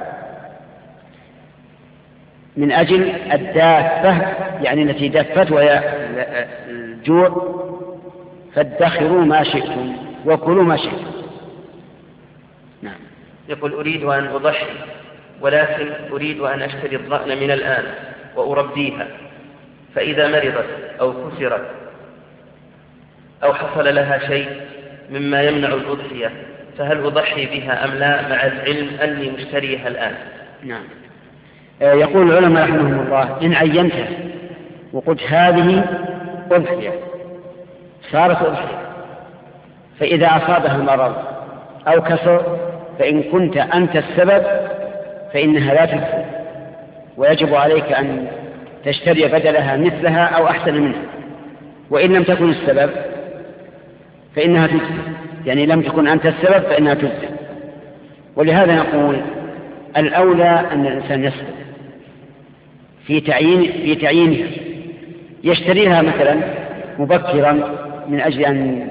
من أجل الدافة، يعني التي دفت وهي الجوع، فادخروا ما شئتم وكلوا ما شئتم. نعم. يقول: أريد أن أضحي ولكن أريد أن أشتري الضأن من الآن وأربيها، فإذا مرضت أو كسرت أو حصل لها شيء مما يمنع الأضحية فهل أضحي بها أم لا، مع العلم أني مشتريها الآن؟ نعم. يقول العلماء رحمهم الله: إن عينتها وقلت هذه أضحية صارت أضحية، فإذا أصابها مرض أو كسر فإن كنت أنت السبب فإنها لا تكفي، ويجب عليك أن تشتري بدلها مثلها أو أحسن منها، وإن لم تكن السبب فإنها تجزي، يعني لم تكن أنت السبب فإنها تجزي. ولهذا نقول الأولى أن الإنسان يصبر في تعيين في تعيينها، يشتريها مثلا مبكرا من أجل أن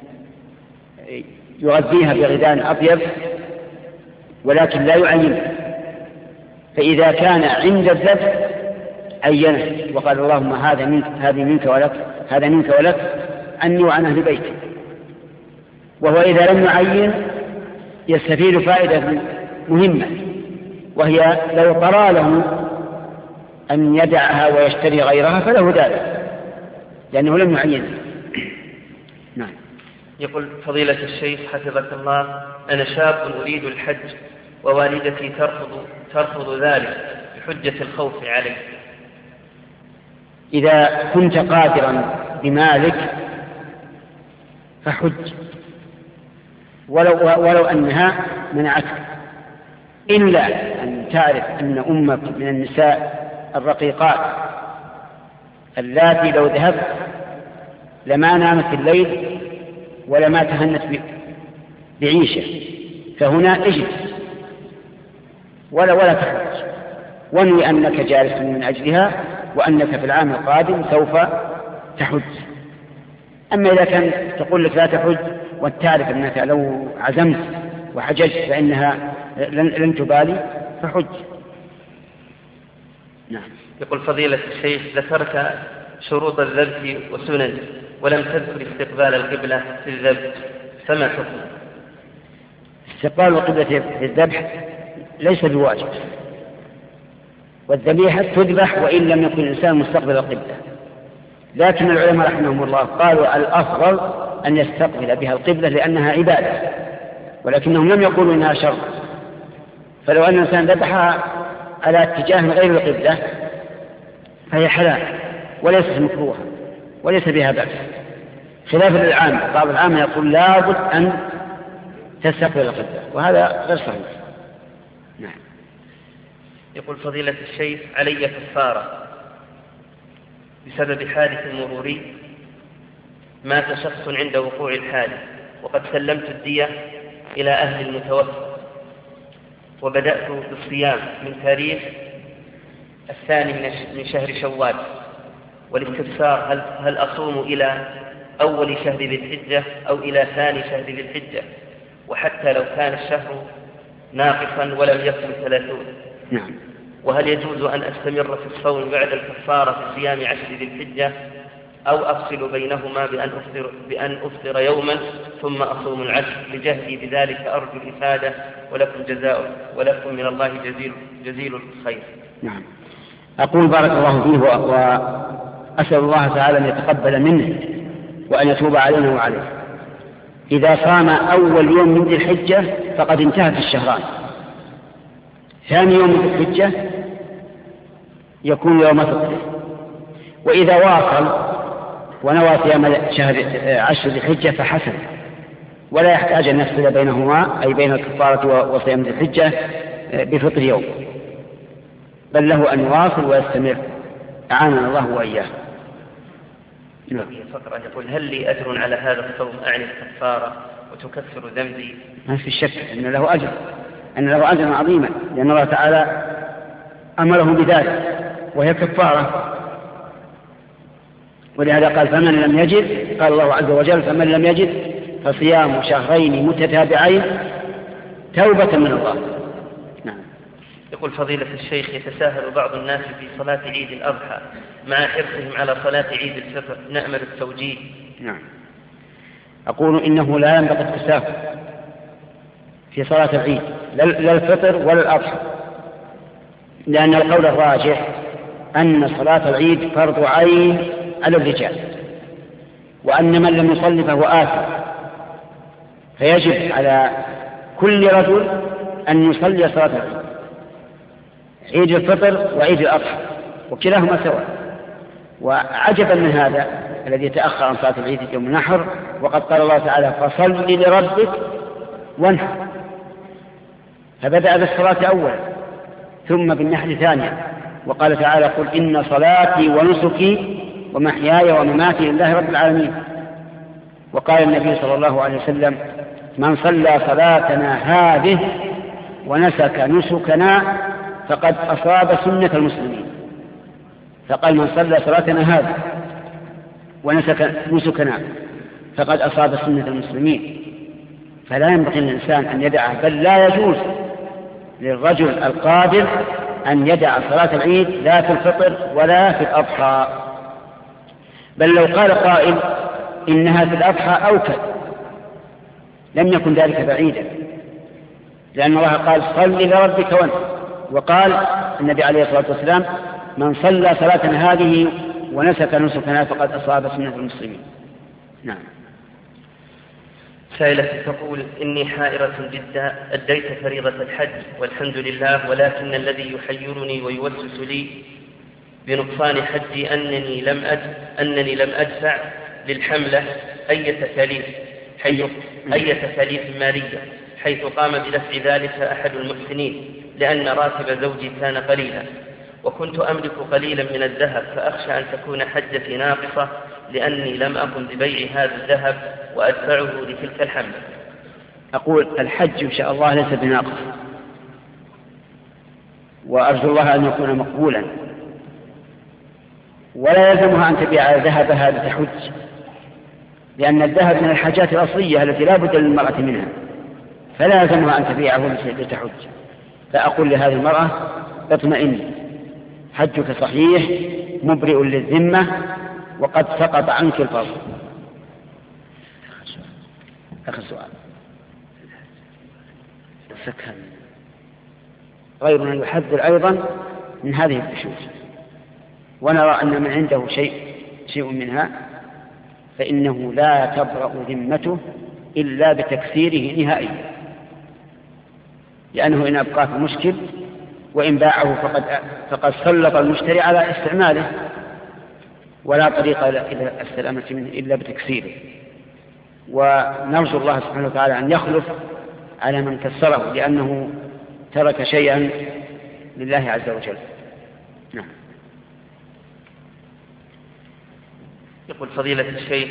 يغذيها بغذاء أطيب، ولكن لا يعينها، فإذا كان عند الذبح عينه وقال: اللهم هذا منك هذه منك ولك هذا منك ولك عني وعن أهل بيتي. وهو إذا لم يعين يستفيد فائدة مهمة، وهي لو طرى له أن يدعها ويشتري غيرها فله ذلك لأنه لم يعين. نعم. يقول فضيلة الشيخ حفظك الله: أنا شاب أريد الحج ووالدتي ترفض, ترفض ذلك بحجة الخوف عليه. إذا كنت قادرا بمالك فحج ولو, ولو أنها منعتك، إلا أن تعرف أن أمك من النساء الرقيقات اللاتي لو ذهبت لما نامت الليل ولما تهنت بك، بعيشة، فهنا اجلس ولا ولا تخرج، وانوي أنك جالس من أجلها وأنك في العام القادم سوف تحج. أما إذا كان تقول لك لا تحج وتعرف أنك لو عزمت وحججت فإنها لن تبالي فحج. نعم. يقول فضيلة الشيخ ذكرت شروط الذبح وسنن ولم تذكر استقبال القبلة في الذبح، فما حكم؟ استقبال القبلة في الذبح ليس بواجب، والذبيحة تذبح وإن لم يكن الإنسان مستقبل القبلة، لكن العلماء رحمهم الله قالوا الأفضل أن يستقبل بها القبلة لأنها عبادة، ولكنهم لم يقولوا إنها شر. فلو أن الإنسان ذبحها على اتجاه غير القبلة فهي حلال وليست مكروهة وليس بها بأس، خلاف العام. بعض العام يقول لابد أن تستقبل القبلة، وهذا غير صحيح. نعم. يقول فضيلة الشيخ علي كفارة بسبب حادث مروري، مات شخص عند وقوع الحادث وقد سلمت الدية إلى أهل المتوفى، وبدأت بالصيام من تاريخ الثاني من شهر شوال، والاستفسار هل, هل أصوم إلى أول شهر ذي الحجة أو إلى ثاني شهر ذي الحجة، وحتى لو كان الشهر ناقصا ولم يكن ثلاثون؟ نعم. وهل يجوز أن أستمر في الصوم بعد الكفارة في صيام عشر ذي الحجة، أو أفصل بينهما بأن أفطر, بأن أفطر يوما ثم أصوم العشر؟ لجهدي بذلك أرجو الإفادة، ولكم جزاء ولكم من الله جزيل, جزيل الخير. نعم. أقول بارك الله فيه وأسأل الله تعالى أن يتقبل منه وأن يتوب علينا وعليه. إذا صام أول يوم من ذي الحجة فقد انتهت الشهران، ثاني يوم من ذي الحجة يكون يوم فطره، وإذا واصل ونوى صيام شهر عشر ذي الحجة فحسن، ولا يحتاج أن يفصل بينهما أي بين الكفارة وصيام ذي الحجة بفطر يوم، بل له أن يواصل ويستمر، أعاننا الله وإياه. فقرة يقول هل لي أجر على هذا الصوم أعني الكفارة وتكفر ذنبي؟ ما في شك أن له أجر، أن له أجر عظيما، لأن الله تعالى أمره بذلك وهي كفارة. ولهذا قال فمن لم يجد، قال الله عز وجل فمن لم يجد فصيام شهرين متتابعين توبة من الله. نعم. يقول فضيلة الشيخ يتساهل بعض الناس في صلاة عيد الأضحى مع حرصهم على صلاة عيد الفطر، نأمل التوجيه. نعم. أقول إنه لا ينبغي التساهل في صلاة العيد، لا الفطر ولا الأضحى، لأن القول الراجح أن صلاة العيد فرض عين على الرجال، وأن من لم يصلي فهو آثم، فيجب على كل رجل أن يصلي صلاة العيد، عيد الفطر وعيد الأضحى وكلاهما سواء. وعجبا من هذا الذي يتأخر عن صلاة العيد يوم النحر، وقد قال الله تعالى فصل لربك وانحر، فبدأ بالصلاة أولا ثم بالنحر ثانيا، وقال تعالى قل إن صلاتي ونسكي ومحياي ومماتي لله رب العالمين. وقال النبي صلى الله عليه وسلم من صلى صلاتنا هذه ونسك نسكنا فقد أصاب سنة المسلمين. فقال من صلى صلاتنا هذه ونسك نسكنا فقد أصاب سنة المسلمين. فلا ينبغي للإنسان أن يدعه، بل لا يجوز للرجل القادر أن يدع صلاة العيد لا في الفطر ولا في الأضحى. بل لو قال قائل إنها في الأضحى أوكد لم يكن ذلك بعيدا، لأن الله قال صل لربك وانحر، وقال النبي عليه الصلاة والسلام من صلى صلاتنا هذه ونسك نسكنا فقد أصاب سنة المسلمين. نعم. سائلة تقول إني حائرة جدا، أديت فريضة الحج والحمد لله، ولكن الذي يحيرني ويوسوس لي بنقصان حجي أنني لم أد... أنني لم أدفع للحملة أي تكاليف حيث أي تكاليف مالية حيث قام بدفع ذلك أحد المحسنين، لأن راتب زوجي كان قليلا، وكنت أملك قليلا من الذهب، فأخشى أن تكون حجتي ناقصة لأني لم أقم ببيع هذا الذهب وأدفعه لتلك الحملة. أقول الحج إن شاء الله ليس بناقص، وأرجو الله أن يكون مقبولا، ولا يلزمها أن تبيع ذهبها لتحج، لأن الذهب من الحاجات الأصلية التي لا بد للمرأة منها، فلا يلزمها أن تبيعه لتحج. فأقول لهذه المرأة اطمئني، حجك صحيح مبرئ للذمة وقد سقط عنك الفرض. آخر سؤال. السكن غيرنا يحذر أيضا من هذه البشوش، ونرى أن من عنده شيء شيء منها فإنه لا تبرأ ذمته إلا بتكسيره نهائيا، لأنه إن أبقاه مشكل، وإن باعه فقد, فقد سلط المشتري على استعماله، ولا طريق إلى السلامة منه إلا بتكسيره. ونرجو الله سبحانه وتعالى أن يخلف على من كسره، لأنه ترك شيئا لله عز وجل. نعم. يقول فضيلة الشيخ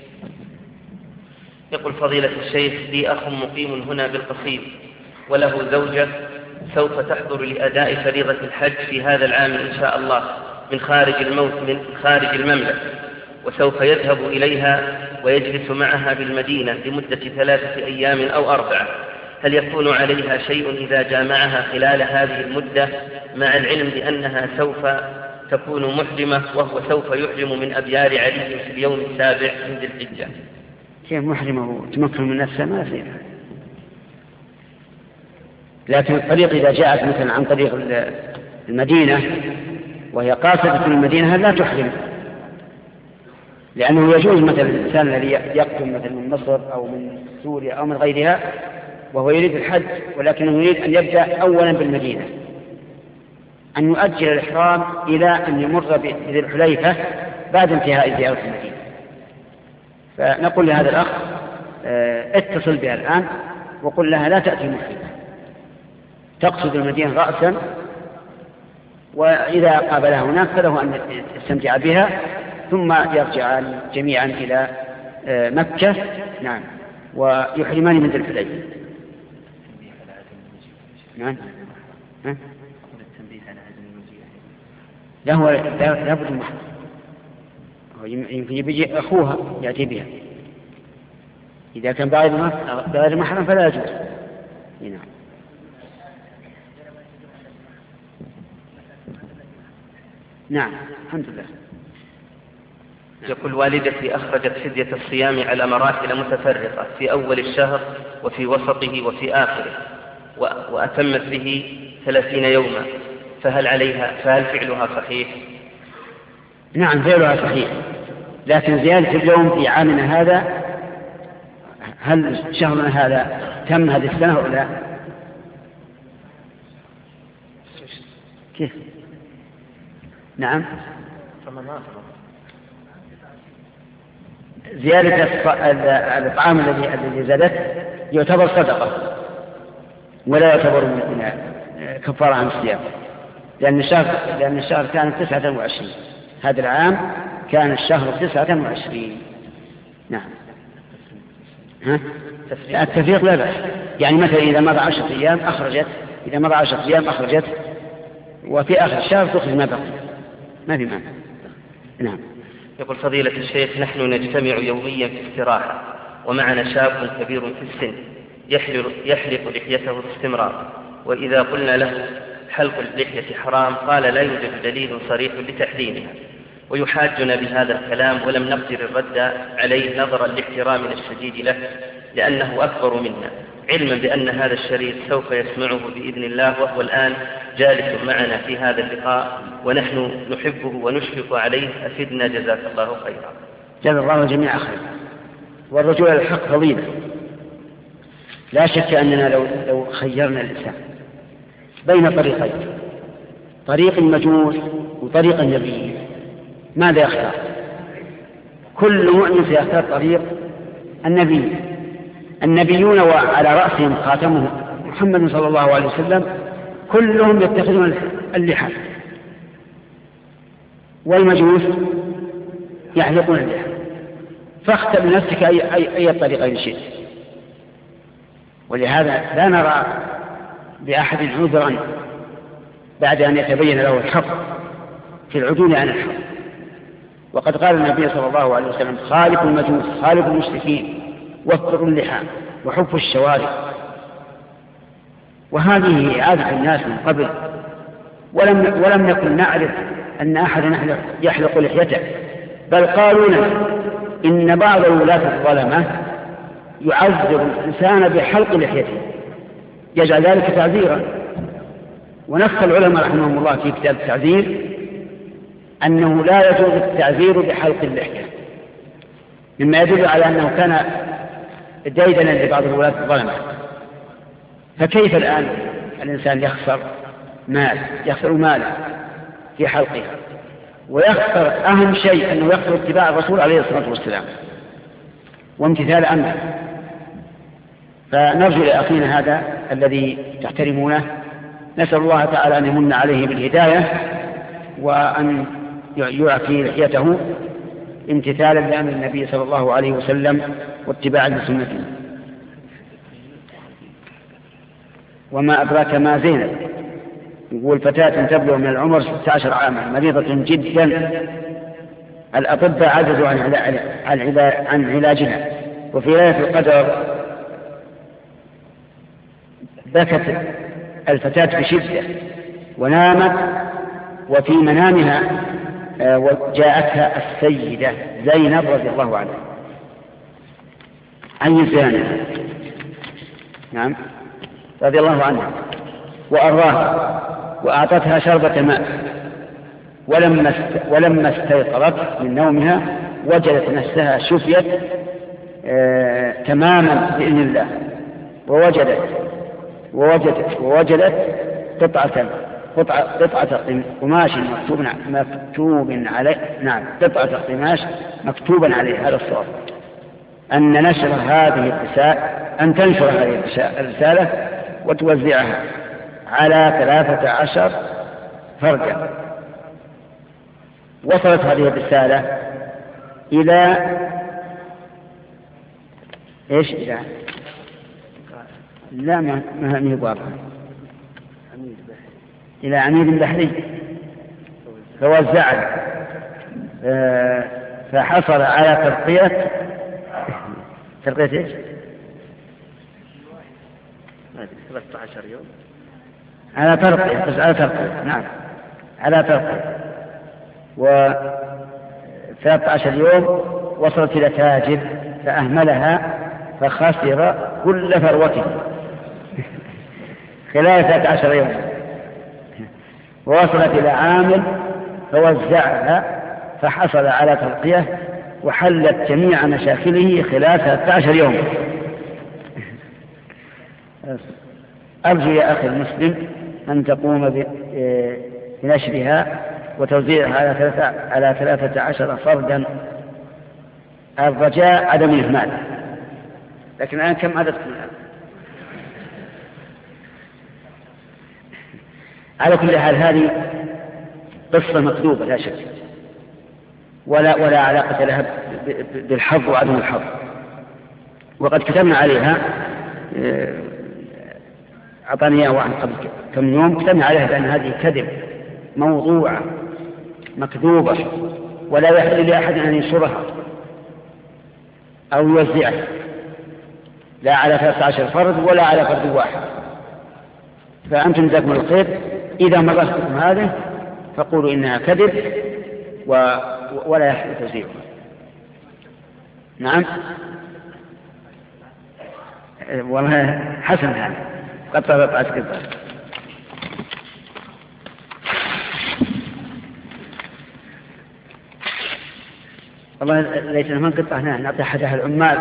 يقول فضيلة الشيخ لي أخ مقيم هنا بالقصيم، وله زوجة سوف تحضر لأداء فريضة الحج في هذا العام إن شاء الله من خارج الموت من خارج المملكة، وسوف يذهب إليها ويجلس معها بالمدينة لمدة ثلاثة أيام أو أربعة. هل يكون عليها شيء إذا جامعها خلال هذه المدة، مع العلم بأنها سوف تكون محرمة وهو سوف يحرم من أبيار علي في اليوم السابع من ذي الحجة؟ كيف محرمة تمكن من نفسها؟ ما فيها. لكن الطريق إذا جاءت مثلا عن طريق المدينة وهي قاصدة المدينة لا تحرم، لأنه يجوز مثلا الإنسان الذي يقدم مثلا من مصر أو من سوريا أو من غيرها وهو يريد الحج، ولكنه يريد أن يبدأ أولا بالمدينة، أن يؤجل الإحرام إلى أن يمر بذي الحليفة بعد انتهاء زيارة المدينة. فنقول لهذا الأخ اتصل بها الآن وقل لها لا تأتي محرمة، تقصد المدينة رأسا، وإذا قابلها هناك فله أن يستمتع بها، ثم يرجعان جميعا إلى مكة. نعم. ويحرمان من ذي الحليفة. نعم. ها؟ لا هو لا بد محرم، يمكن يجي أخوها يأتي بها، إذا كان بغير محرم فلا يجوز. نعم. نعم الحمد لله. يقول والدتي أخرجت فدية الصيام على مراحل متفرقة في أول الشهر وفي وسطه وفي آخره، وأتمت به ثلاثين يوما، فهل عليها فهل فعلها صحيح؟ نعم فعلها صحيح، لكن زيادة اليوم في عامنا هذا، هل شهرنا هذا تم هذه السنة أو لا؟ كيف؟ نعم. زيادة الطعام الذي الذي زادت يعتبر صدقة ولا يعتبر من كفارة عن الصيام، لأن الشهر لأن الشهر كان تسعة وعشرين، هذا العام كان الشهر تسعة وعشرين. نعم. ها؟ التفريق لا بأس، يعني مثلا إذا مضى عشرة أيام أخرجت، إذا مضى عشرة أيام أخرجت، وفي آخر الشهر تخرج ما بقي، ما في مانع. نعم. يقول فضيلة الشيخ نحن نجتمع يوميا في استراحة، ومعنا شاب كبير في السن يحلق, يحلق لحيته باستمرار، وإذا قلنا له حلق اللحية حرام قال لا يوجد دليل صريح لتحريمها، ويحاجنا بهذا الكلام ولم نقدر الرد عليه نظرا لاحترامنا الشديد له لأنه أكبر منا، علما بأن هذا الشريط سوف يسمعه بإذن الله، وهو الآن جالس معنا في هذا اللقاء ونحن نحبه ونشفق عليه، أفدنا جزاك الله خيرا. جزا الله جميعا خيرا. والرجوع إلى الحق فضيلة، لا شك أننا لو, لو خيرنا الإنسان بين طريقين، طريق المجوس وطريق النبي، ماذا يختار؟ كل مؤمن سيختار طريق النبي. النبيون وعلى رأسهم خاتمه محمد صلى الله عليه وسلم كلهم يتخذون اللحى، والمجوس يحلقون اللحى، فاختر لنفسك أي, أي, أي الطريقين شئت. ولهذا لا نرى لأحد عذرا بعد أن يتبين له الحق في العدول عن الحق. وقد قال النبي صلى الله عليه وسلم: خالف المجوس، خالف المشركين، وفروا اللحى، وحفوا الشوارب. وهذه عادة الناس من قبل، ولم, ولم نكن نعرف أن أحدا يحلق لحيته، بل قالوا لنا إن بعض ولاة الظلمة يعذر الإنسان بحلق لحيته، يجعل ذلك تعذيرا. ونص العلماء رحمهم الله في كتاب التعذير أنه لا يجوز التعذير بحلق اللحية، مما يدل على أنه كان ديدنا لبعض ولاة الظلمة. فكيف الآن الإنسان يخسر مال، يخسر ماله في حلقها، ويخسر أهم شيء أنه يخسر اتباع الرسول عليه الصلاة والسلام وامتثال أمره. فنرجو لأخينا هذا الذي تحترمونه، نسأل الله تعالى أن يمن عليه بالهداية وأن يعفي لحيته امتثالا لأمر النبي صلى الله عليه وسلم واتباعا لسنته. وما أدراك ما زينب، يقول: فتاة تبلغ من العمر ستة عشر عاما مريضة جدا، الأطباء عجزوا عن علاجها، وفي ليلة القدر بكت الفتاة بشدة ونامت، وفي منامها وجاءتها السيدة زينب رضي الله عنها عن زينب نعم رضي الله عنها وأراها، وأعطتها شربة ماء، ولما ولما استيقظت من نومها وجدت نفسها شفيت آه تماما بإذن الله، ووجدت ووجدت ووجدت قطعة قطعة قطعة قماش مكتوب مكتوب عليه نعم قطعة قماش مكتوبا عليه هذا الصواب: أن نشر هذه الرسالة أن تنشر هذه الرسالة وتوزعها على ثلاثة عشر فردا. وصلت هذه الرسالة إلى إيش إلى لا ما ما هي واضحة إلى عميد بحري، فوزعها فحصل على ترقية ترقية إيش؟ ثلاثة عشر يوم على ترقية على ترقية نعم على ترقية وثلاثة عشر يوم. وصلت إلى تاجر فأهملها فخسر كل ثروته خلال ثلاثة عشر يوم. ووصلت إلى عامل فوزعها فحصل على ترقية وحلت جميع مشاكله خلال ثلاثة عشر يوم. أرجو يا أخي المسلم أن تقوم بنشرها وتوزيعها على ثلاثة, على ثلاثة عشر فردا، الرجاء عدم الإهمال. لكن الآن كم عددكم الآن؟ على كل حال هذه قصة مكذوبة لا شك، ولا, ولا علاقة لها بالحظ وعدم الحظ. وقد كتبنا عليها أعطاني واحد قبل كم يوم كتبنا عليها بأن هذه كذب موضوعة مكذوبة، ولا يحل لأحد أن ينشرها أو يوزعها لا على ثلاثة عشر فرد ولا على فرد واحد. فأنتم جزاكم الخير إذا مرستكم هذا فقولوا إنها كذب و... ولا يحل توزيعها. نعم والله حسن هذا قد طلبت أسكتها. والله ليتنا ما نقطع هنا نعطي حدها العمال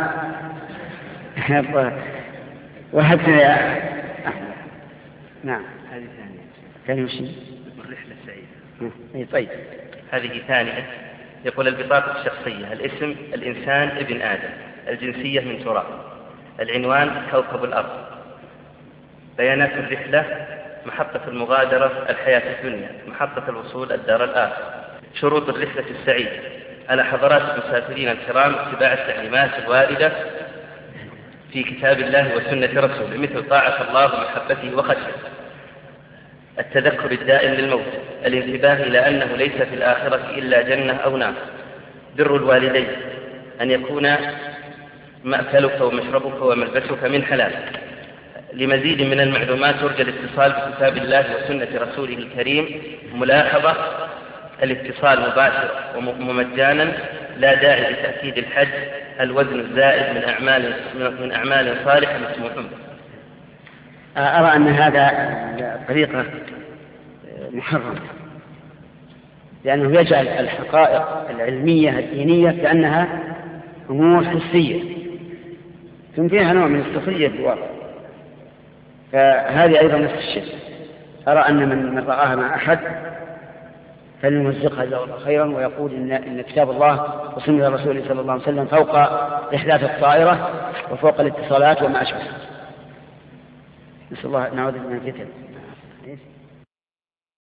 وهبتنا يا أحمد. نعم هذه ثانية ثانية وشي الرحلة السعيدة. اي طيب هذه ثانية. يقول: البطاقة الشخصية: الاسم الإنسان ابن آدم، الجنسية من تراب، العنوان كوكب الأرض، بيانات الرحلة: محطة المغادرة الحياة الدنيا، محطة الوصول الدار الآخرة. شروط الرحلة السعيدة: على حضرات المسافرين الكرام اتباع التعليمات الواردة في كتاب الله وسنة رسوله مثل طاعة الله ومحبته وخشيته، التذكر الدائم للموت، الانتباه إلى أنه ليس في الآخرة إلا جنة أو نار، بر الوالدين، أن يكون مأكلك ومشربك وملبسك من حلال. لمزيد من المعلومات يرجى الاتصال بكتاب الله وسنة رسوله الكريم. ملاحظة: الاتصال مباشر ومجانا، لا داعي لتأكيد الحج، الوزن الزائد من أعمال من أعمال صالحة مسموح به. أرى أن هذا طريقة محرم، لأنه يجعل الحقائق العلمية الدينية كأنها أمور حسية، ثم فيها نوع من السخرية في الواقع، فهذه أيضا نفس الشيء. أرى أن من من رآها مع أحد فليمزقها جزاه الله خيرا، ويقول إن, إن كتاب الله وسنة رسوله صلى الله عليه وسلم فوق إحداث الطائرة وفوق الاتصالات وما أشبه. نسأل الله نعوذ من الفتن.